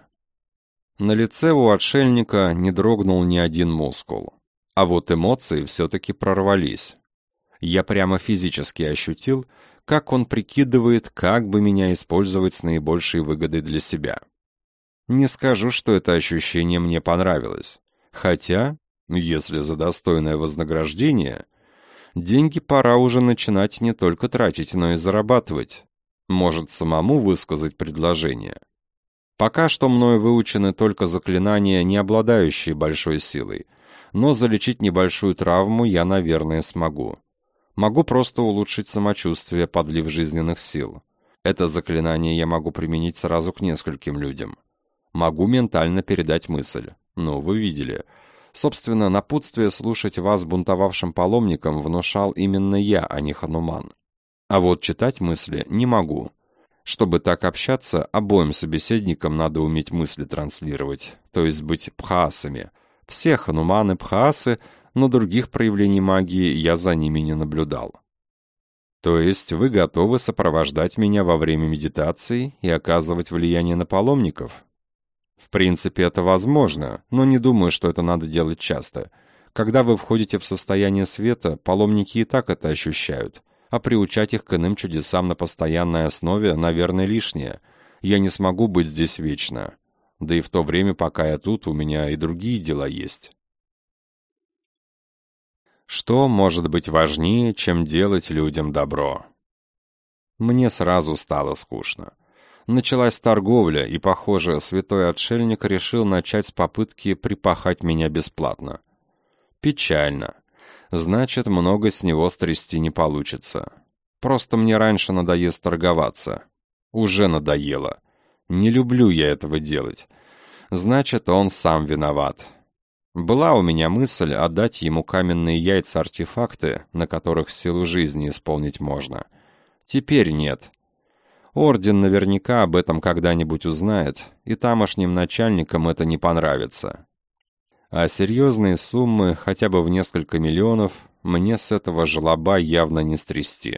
A: На лице у отшельника не дрогнул ни один мускул. А вот эмоции все-таки прорвались. Я прямо физически ощутил, как он прикидывает, как бы меня использовать с наибольшей выгодой для себя. Не скажу, что это ощущение мне понравилось. Хотя, если за достойное вознаграждение, деньги пора уже начинать не только тратить, но и зарабатывать. Может, самому высказать предложение. Пока что мною выучены только заклинания, не обладающие большой силой, но залечить небольшую травму я, наверное, смогу. Могу просто улучшить самочувствие, подлив жизненных сил. Это заклинание я могу применить сразу к нескольким людям. Могу ментально передать мысль. Ну, вы видели. Собственно, напутствие слушать вас бунтовавшим паломникам внушал именно я, а не хануман. А вот читать мысли не могу. Чтобы так общаться, обоим собеседникам надо уметь мысли транслировать, то есть быть пхаасами. Все хануманы пхаасы, но других проявлений магии я за ними не наблюдал. То есть вы готовы сопровождать меня во время медитации и оказывать влияние на паломников? В принципе, это возможно, но не думаю, что это надо делать часто. Когда вы входите в состояние света, паломники и так это ощущают, а приучать их к иным чудесам на постоянной основе, наверное, лишнее. Я не смогу быть здесь вечно. Да и в то время, пока я тут, у меня и другие дела есть. Что может быть важнее, чем делать людям добро? Мне сразу стало скучно. Началась торговля, и, похоже, святой отшельник решил начать с попытки припахать меня бесплатно. Печально. Значит, много с него стрясти не получится. Просто мне раньше надоест торговаться. Уже надоело. Не люблю я этого делать. Значит, он сам виноват. Была у меня мысль отдать ему каменные яйца-артефакты, на которых силу жизни исполнить можно. Теперь нет. Орден наверняка об этом когда-нибудь узнает, и тамошним начальникам это не понравится. А серьезные суммы, хотя бы в несколько миллионов, мне с этого жлоба явно не стрясти.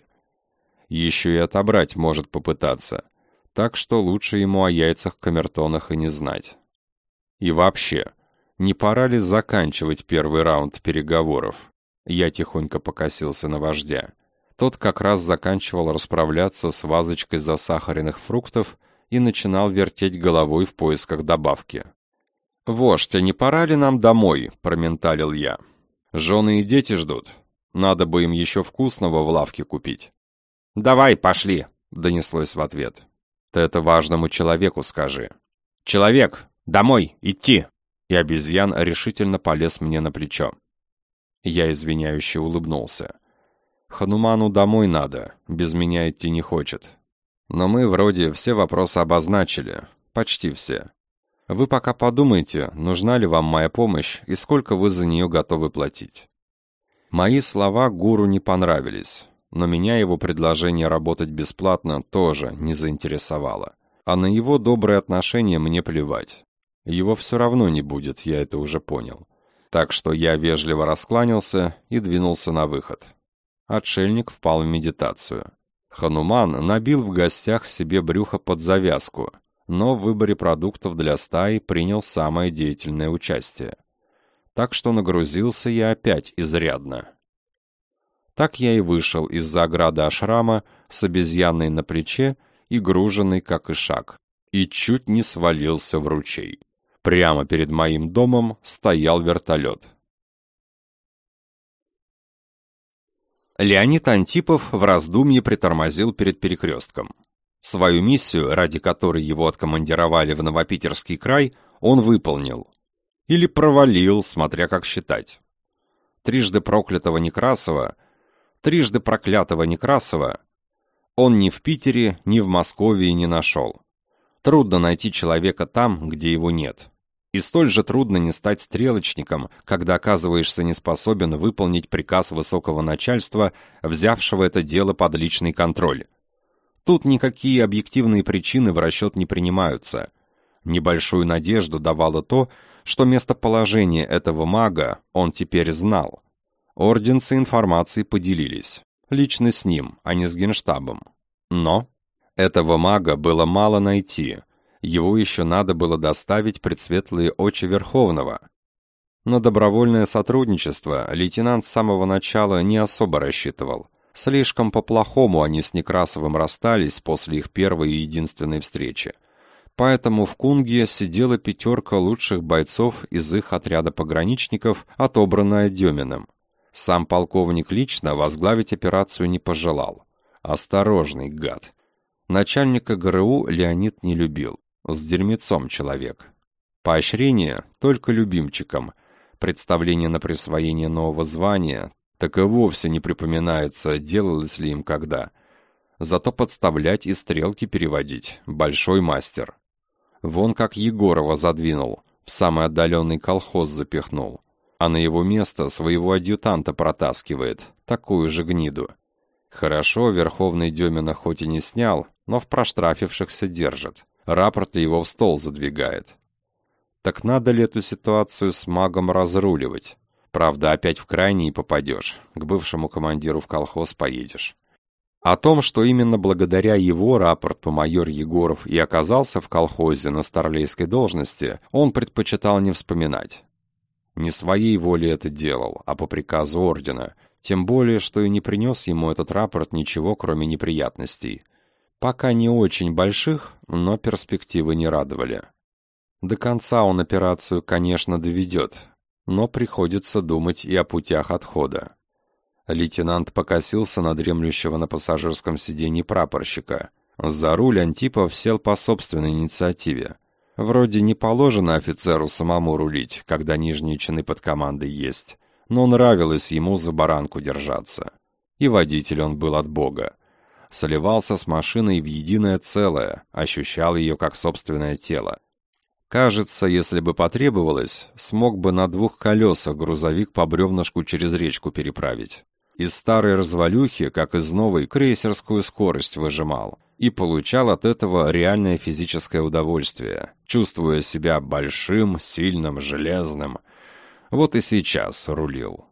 A: Еще и отобрать может попытаться, так что лучше ему о яйцах-камертонах и не знать. И вообще, не пора ли заканчивать первый раунд переговоров? Я тихонько покосился на вождя. Тот как раз заканчивал расправляться с вазочкой засахаренных фруктов и начинал вертеть головой в поисках добавки. «Вождь, а не пора ли нам домой?» – променталил я. «Жены и дети ждут. Надо бы им еще вкусного в лавке купить». «Давай, пошли!» – донеслось в ответ. «Ты это важному человеку скажи». «Человек! Домой! Идти!» И обезьян решительно полез мне на плечо. Я извиняюще улыбнулся. Хануману домой надо, без меня идти не хочет. Но мы вроде все вопросы обозначили, почти все. Вы пока подумайте, нужна ли вам моя помощь и сколько вы за нее готовы платить. Мои слова гуру не понравились, но меня его предложение работать бесплатно тоже не заинтересовало. А на его добрые отношения мне плевать. Его все равно не будет, я это уже понял. Так что я вежливо раскланялся и двинулся на выход. Отшельник впал в медитацию. Хануман набил в гостях себе брюхо под завязку, но в выборе продуктов для стаи принял самое деятельное участие. Так что нагрузился я опять изрядно. Так я и вышел из-за ограды ашрама с обезьяной на плече и груженный как ишак, и чуть не свалился в ручей. Прямо перед моим домом стоял вертолет. Леонид Антипов в раздумье притормозил перед перекрестком. Свою миссию, ради которой его откомандировали в Новопитерский край, он выполнил. Или провалил, смотря как считать. Трижды проклятого Некрасова он ни в Питере, ни в Москве не нашел. Трудно найти человека там, где его нет. И столь же трудно не стать стрелочником, когда оказываешься неспособен выполнить приказ высокого начальства, взявшего это дело под личный контроль. Тут никакие объективные причины в расчет не принимаются. Небольшую надежду давало то, что местоположение этого мага он теперь знал. Орденцы информацией поделились. Лично с ним, а не с Генштабом. Но этого мага было мало найти. Его еще надо было доставить пред светлые очи Верховного. На добровольное сотрудничество лейтенант с самого начала не особо рассчитывал. Слишком по-плохому они с Некрасовым расстались после их первой и единственной встречи. Поэтому в Кунге сидела 5 лучших бойцов из их отряда пограничников, отобранная Деминым. Сам полковник лично возглавить операцию не пожелал. Осторожный гад. Начальника ГРУ Леонид не любил. С дерьмецом человек. Поощрение только любимчикам. Представление на присвоение нового звания так и вовсе не припоминается, делалось ли им когда. Зато подставлять и стрелки переводить — большой мастер. Вон как Егорова задвинул, в самый отдаленный колхоз запихнул. А на его место своего адъютанта протаскивает, такую же гниду. Хорошо, Верховный Демина хоть и не снял, но в проштрафившихся держит. Рапорты его в стол задвигает. Так надо ли эту ситуацию с магом разруливать? Правда, опять в крайний попадешь, к бывшему командиру в колхоз поедешь. О том, что именно благодаря его рапорту майор Егоров и оказался в колхозе на старлейской должности, он предпочитал не вспоминать. Не своей волей это делал, а по приказу ордена, тем более, что и не принес ему этот рапорт ничего, кроме неприятностей. Пока не очень больших, но перспективы не радовали. До конца он операцию, конечно, доведет, но приходится думать и о путях отхода. Лейтенант покосился на дремлющего на пассажирском сиденье прапорщика. За руль Антипов сел по собственной инициативе. Вроде не положено офицеру самому рулить, когда нижние чины под командой есть, но нравилось ему за баранку держаться. И водитель он был от бога. Сливался с машиной в единое целое, ощущал ее как собственное тело. Кажется, если бы потребовалось, смог бы на 2 колесах грузовик по бревнышку через речку переправить. Из старой развалюхи, как из новой, крейсерскую скорость выжимал. И получал от этого реальное физическое удовольствие, чувствуя себя большим, сильным, железным. Вот и сейчас рулил.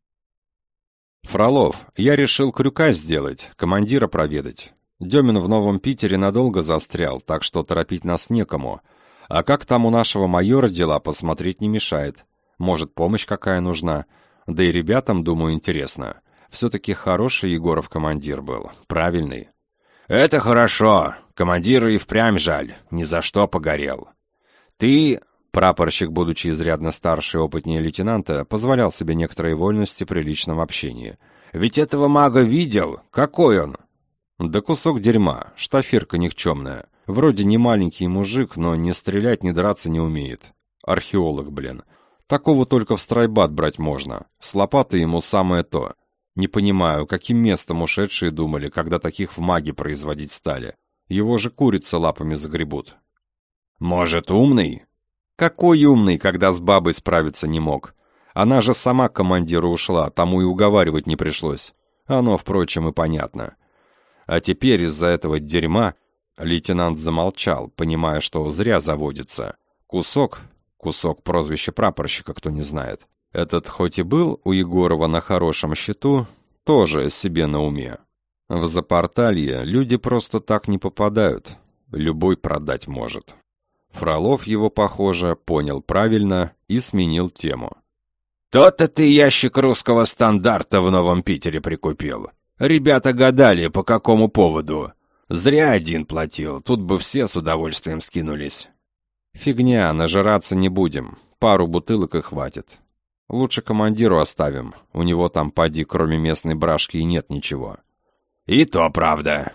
A: «Фролов, я решил крюка сделать, командира проведать. Демин в Новом Питере надолго застрял, так что торопить нас некому. А как там у нашего майора дела, посмотреть не мешает. Может, помощь какая нужна? Да и ребятам, думаю, интересно. Все-таки хороший Егоров командир был, правильный». «Это хорошо. Командира и впрямь жаль. Ни за что погорел. Ты...» Прапорщик, будучи изрядно старше и опытнее лейтенанта, позволял себе некоторые вольности при личном общении. «Ведь этого мага видел? Какой он?» «Да кусок дерьма. Штафирка никчемная. Вроде не маленький мужик, но ни стрелять, ни драться не умеет. Археолог, блин. Такого только в стройбат брать можно. С лопатой ему самое то. Не понимаю, каким местом ушедшие думали, когда таких в маги производить стали. Его же курицы лапами загребут». «Может, умный?» «Какой умный, когда с бабой справиться не мог? Она же сама к командиру ушла, тому и уговаривать не пришлось. Оно, впрочем, и понятно. А теперь из-за этого дерьма...» Лейтенант замолчал, понимая, что зря заводится. Кусок прозвище прапорщика, кто не знает. Этот хоть и был у Егорова на хорошем счету, тоже себе на уме. В Запорталье люди просто так не попадают. Любой продать может. Фролов его, похоже, понял правильно и сменил тему. «То-то ты ящик русского стандарта в Новом Питере прикупил. Ребята гадали, по какому поводу. Зря один платил, тут бы все с удовольствием скинулись». «Фигня, нажираться не будем. Пару бутылок и хватит. Лучше командиру оставим. У него там, поди, кроме местной брашки и нет ничего». «И то правда».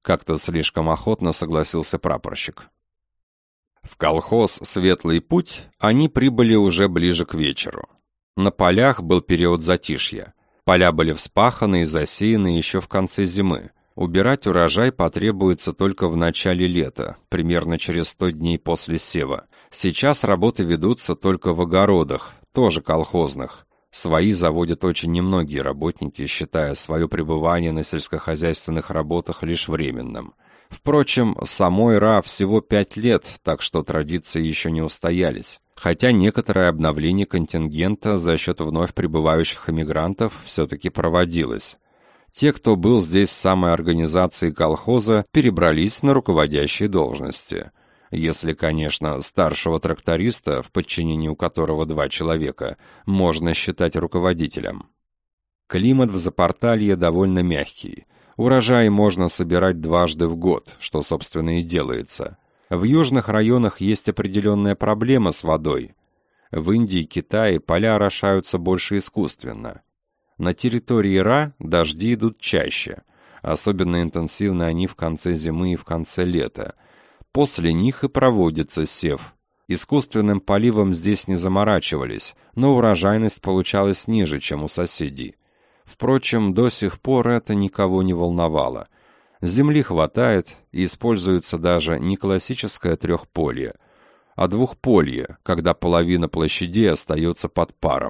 A: как-то слишком охотно согласился прапорщик. В колхоз «Светлый путь» они прибыли уже ближе к вечеру. На полях был период затишья. Поля были вспаханы и засеяны еще в конце зимы. Убирать урожай потребуется только в начале лета, примерно через 100 дней после сева. Сейчас работы ведутся только в огородах, тоже колхозных. Свои заводят очень немногие работники, считая свое пребывание на сельскохозяйственных работах лишь временным. Впрочем, самой РА всего 5 лет, так что традиции еще не устоялись. Хотя некоторое обновление контингента за счет вновь прибывающих эмигрантов все-таки проводилось. Те, кто был здесь с самой организации колхоза, перебрались на руководящие должности. Если, конечно, старшего тракториста, в подчинении у которого 2 человека, можно считать руководителем. Климат в Запорталье довольно мягкий. Урожай можно собирать дважды в год, что, собственно, и делается. В южных районах есть определенная проблема с водой. В Индии и Китае поля орошаются больше искусственно. На территории РА дожди идут чаще. Особенно интенсивны они в конце зимы и в конце лета. После них и проводится сев. Искусственным поливом здесь не заморачивались, но урожайность получалась ниже, чем у соседей. Впрочем, до сих пор это никого не волновало. Земли хватает, и используется даже не классическое трехполье, а двухполье, когда половина площадей остается под паром.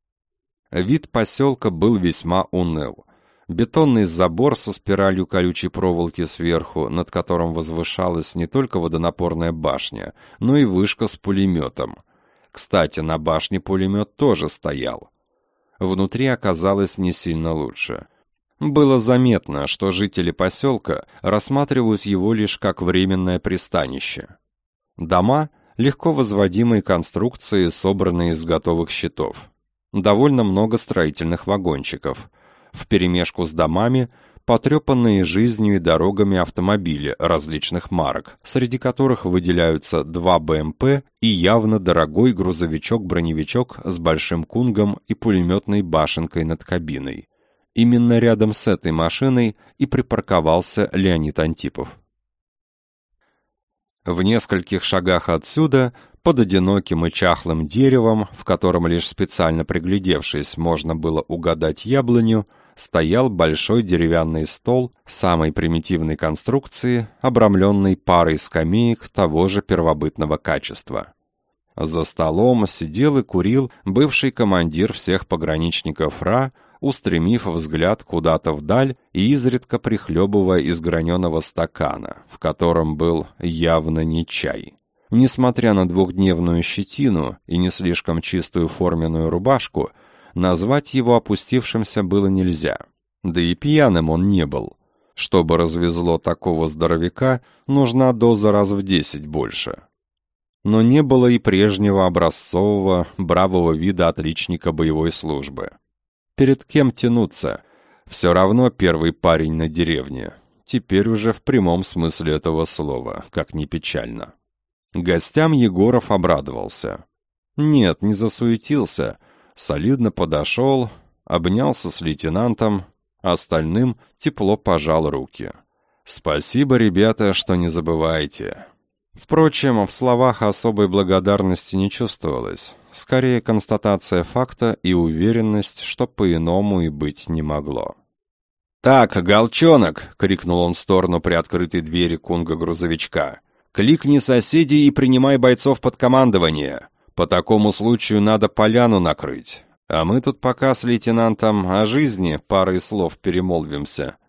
A: Вид поселка был весьма уныл. Бетонный забор со спиралью колючей проволоки сверху, над которым возвышалась не только водонапорная башня, но и вышка с пулеметом. Кстати, на башне пулемет тоже стоял. Внутри оказалось не сильно лучше. Было заметно, что жители поселка рассматривают его лишь как временное пристанище. Дома — легко возводимые конструкции, собранные из готовых щитов. Довольно много строительных вагончиков. Вперемешку с домами потрепанные жизнью и дорогами автомобили различных марок, среди которых выделяются 2 БМП и явно дорогой грузовичок-броневичок с большим кунгом и пулеметной башенкой над кабиной. Именно рядом с этой машиной и припарковался Леонид Антипов. В нескольких шагах отсюда, под одиноким и чахлым деревом, в котором лишь специально приглядевшись можно было угадать яблоню, стоял большой деревянный стол самой примитивной конструкции, обрамленный парой скамеек того же первобытного качества. За столом сидел и курил бывший командир всех пограничников РА, устремив взгляд куда-то вдаль и изредка прихлебывая из граненого стакана, в котором был явно не чай. Несмотря на 2-дневную щетину и не слишком чистую форменную рубашку, назвать его опустившимся было нельзя. Да и пьяным он не был. Чтобы развезло такого здоровяка, нужна доза раз в 10 больше. Но не было и прежнего образцового, бравого вида отличника боевой службы. Перед кем тянуться? Все равно первый парень на деревне. Теперь уже в прямом смысле этого слова, как ни печально. Гостям Егоров обрадовался. Нет, не засуетился. Солидно подошел, обнялся с лейтенантом, остальным тепло пожал руки. «Спасибо, ребята, что не забываете». Впрочем, в словах особой благодарности не чувствовалось. Скорее, констатация факта и уверенность, что по-иному и быть не могло. «Так, Голчонок!» — крикнул он в сторону приоткрытой двери кунга-грузовичка. «Кликни соседей и принимай бойцов под командование. По такому случаю надо поляну накрыть. А мы тут пока с лейтенантом о жизни парой слов перемолвимся».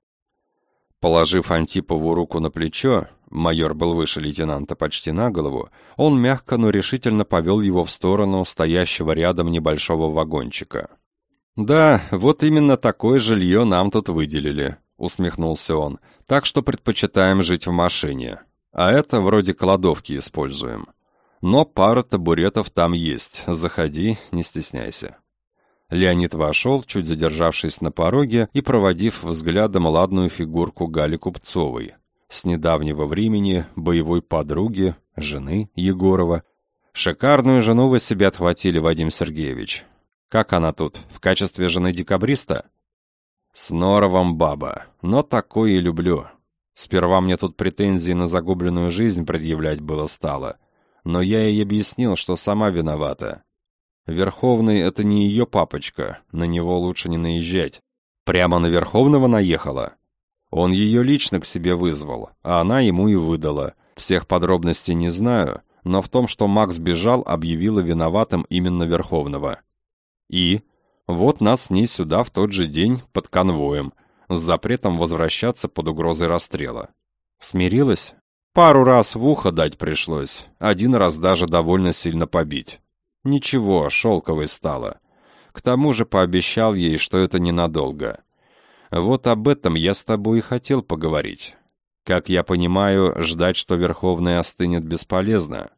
A: Положив Антипову руку на плечо, майор был выше лейтенанта почти на голову, он мягко, но решительно повел его в сторону стоящего рядом небольшого вагончика. «Да, вот именно такое жилье нам тут выделили», — усмехнулся он, «так что предпочитаем жить в машине. А это вроде кладовки используем. Но пара табуретов там есть, заходи, не стесняйся». Леонид вошел, чуть задержавшись на пороге и проводив взглядом ладную фигурку Гали Купцовой, с недавнего времени боевой подруги, жены Егорова. «Шикарную жену вы себе отхватили, Вадим Сергеевич. Как она тут, в качестве жены декабриста?» «С норовом баба, но такое и люблю. Сперва мне тут претензии на загубленную жизнь предъявлять было стало, но я ей объяснил, что сама виновата. Верховный — это не ее папочка, на него лучше не наезжать. Прямо на Верховного наехала. Он ее лично к себе вызвал, а она ему и выдала. Всех подробностей не знаю, но в том, что Макс бежал, объявила виноватым именно Верховного. И вот нас с ней сюда в тот же день под конвоем, с запретом возвращаться под угрозой расстрела. Смирилась? Пару раз в ухо дать пришлось, один раз даже довольно сильно побить. Ничего, шелковой стало. К тому же пообещал ей, что это ненадолго. Вот об этом я с тобой и хотел поговорить. Как я понимаю, ждать, что Верховный остынет, бесполезно.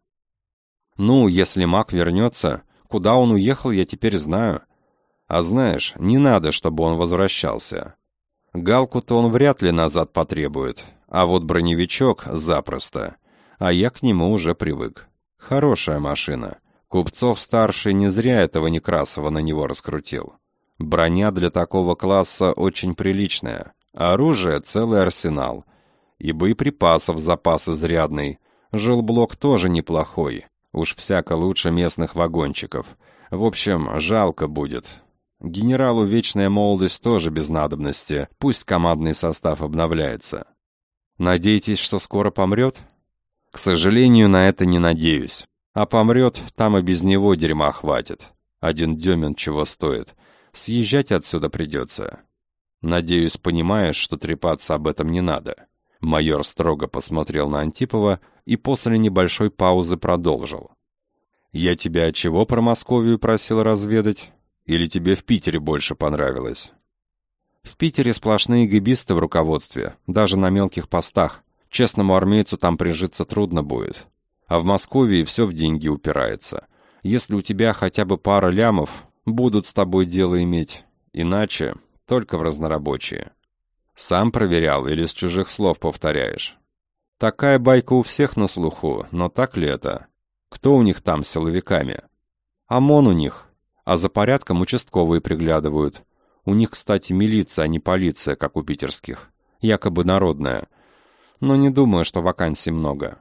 A: Ну, если маг вернется, куда он уехал, я теперь знаю. А знаешь, не надо, чтобы он возвращался. Галку-то он вряд ли назад потребует, а вот броневичок запросто. А я к нему уже привык. Хорошая машина. Купцов-старший не зря этого Некрасова на него раскрутил. Броня для такого класса очень приличная. Оружие — целый арсенал. И боеприпасов запас изрядный. Жилблок тоже неплохой. Уж всяко лучше местных вагончиков. В общем, жалко будет. Генералу вечная молодость тоже без надобности. Пусть командный состав обновляется. Надеетесь, что скоро помрет? К сожалению, на это не надеюсь. А помрет, там и без него дерьма хватит. Один Демин чего стоит. Съезжать отсюда придется. Надеюсь, понимаешь, что трепаться об этом не надо. Майор строго посмотрел на Антипова и после небольшой паузы продолжил. Я тебя чего про Московию просил разведать? Или тебе в Питере больше понравилось? В Питере сплошные гэбисты в руководстве, даже на мелких постах. Честному армейцу там прижиться трудно будет. А в Москве все в деньги упирается. Если у тебя хотя бы пара лямов, будут с тобой дело иметь. Иначе только в разнорабочие. Сам проверял или с чужих слов повторяешь? Такая байка у всех на слуху, но так ли это? Кто у них там с силовиками? ОМОН у них. А за порядком участковые приглядывают. У них, кстати, милиция, а не полиция, как у питерских. Якобы народная. Но не думаю, что вакансий много.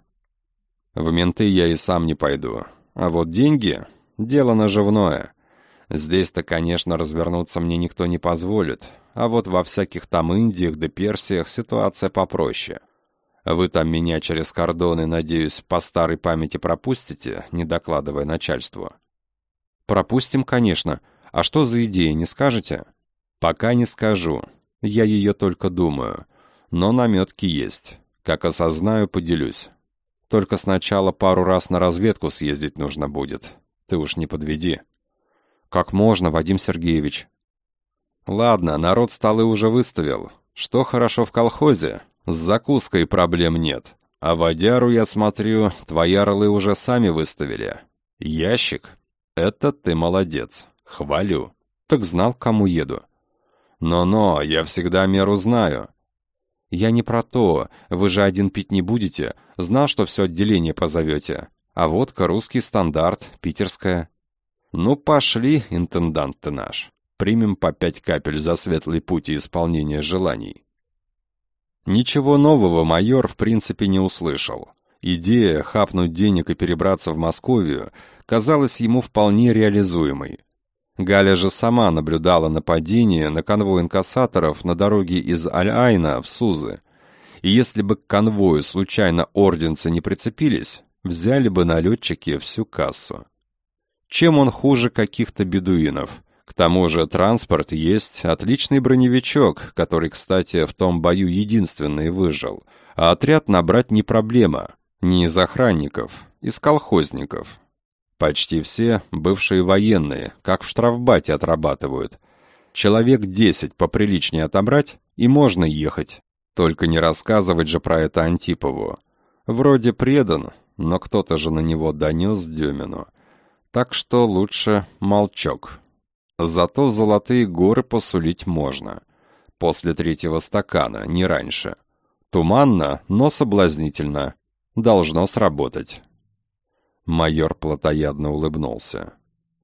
A: В менты я и сам не пойду. А вот деньги — дело наживное. Здесь-то, конечно, развернуться мне никто не позволит. А вот во всяких там Индиях да Персиях ситуация попроще. Вы там меня через кордоны, надеюсь, по старой памяти пропустите, не докладывая начальству? Пропустим, конечно. А что за идея, не скажете? Пока не скажу. Я ее только думаю. Но наметки есть. Как осознаю, поделюсь. Только сначала пару раз на разведку съездить нужно будет. Ты уж не подведи. Как можно, Вадим Сергеевич? Ладно, народ столы уже выставил. Что хорошо в колхозе? С закуской проблем нет. А водяру, я смотрю, твои орлы уже сами выставили. Ящик? Это ты молодец. Хвалю. Так знал, к кому еду. Но-но, я всегда меру знаю. Я не про то. Вы же один пить не будете. Знал, что все отделение позовете. А водка, русский стандарт, питерская. Ну, пошли, интендант ты наш. Примем по 5 капель за светлый путь и исполнение желаний. Ничего нового майор в принципе не услышал. Идея хапнуть денег и перебраться в Московию казалась ему вполне реализуемой. Галя же сама наблюдала нападение на конвой инкассаторов на дороге из Аль-Айна в Сузы. И если бы к конвою случайно орденцы не прицепились, взяли бы налетчики всю кассу. Чем он хуже каких-то бедуинов? К тому же транспорт есть, отличный броневичок, который, кстати, в том бою единственный выжил. А отряд набрать не проблема. Не из охранников, из колхозников. Почти все бывшие военные, как в штрафбате отрабатывают. Человек 10 поприличнее отобрать, и можно ехать. Только не рассказывать же про это Антипову. Вроде предан, но кто-то же на него донес Демину. Так что лучше молчок. Зато золотые горы посулить можно. После 3-го стакана, не раньше. Туманно, но соблазнительно. Должно сработать. Майор плотоядно улыбнулся.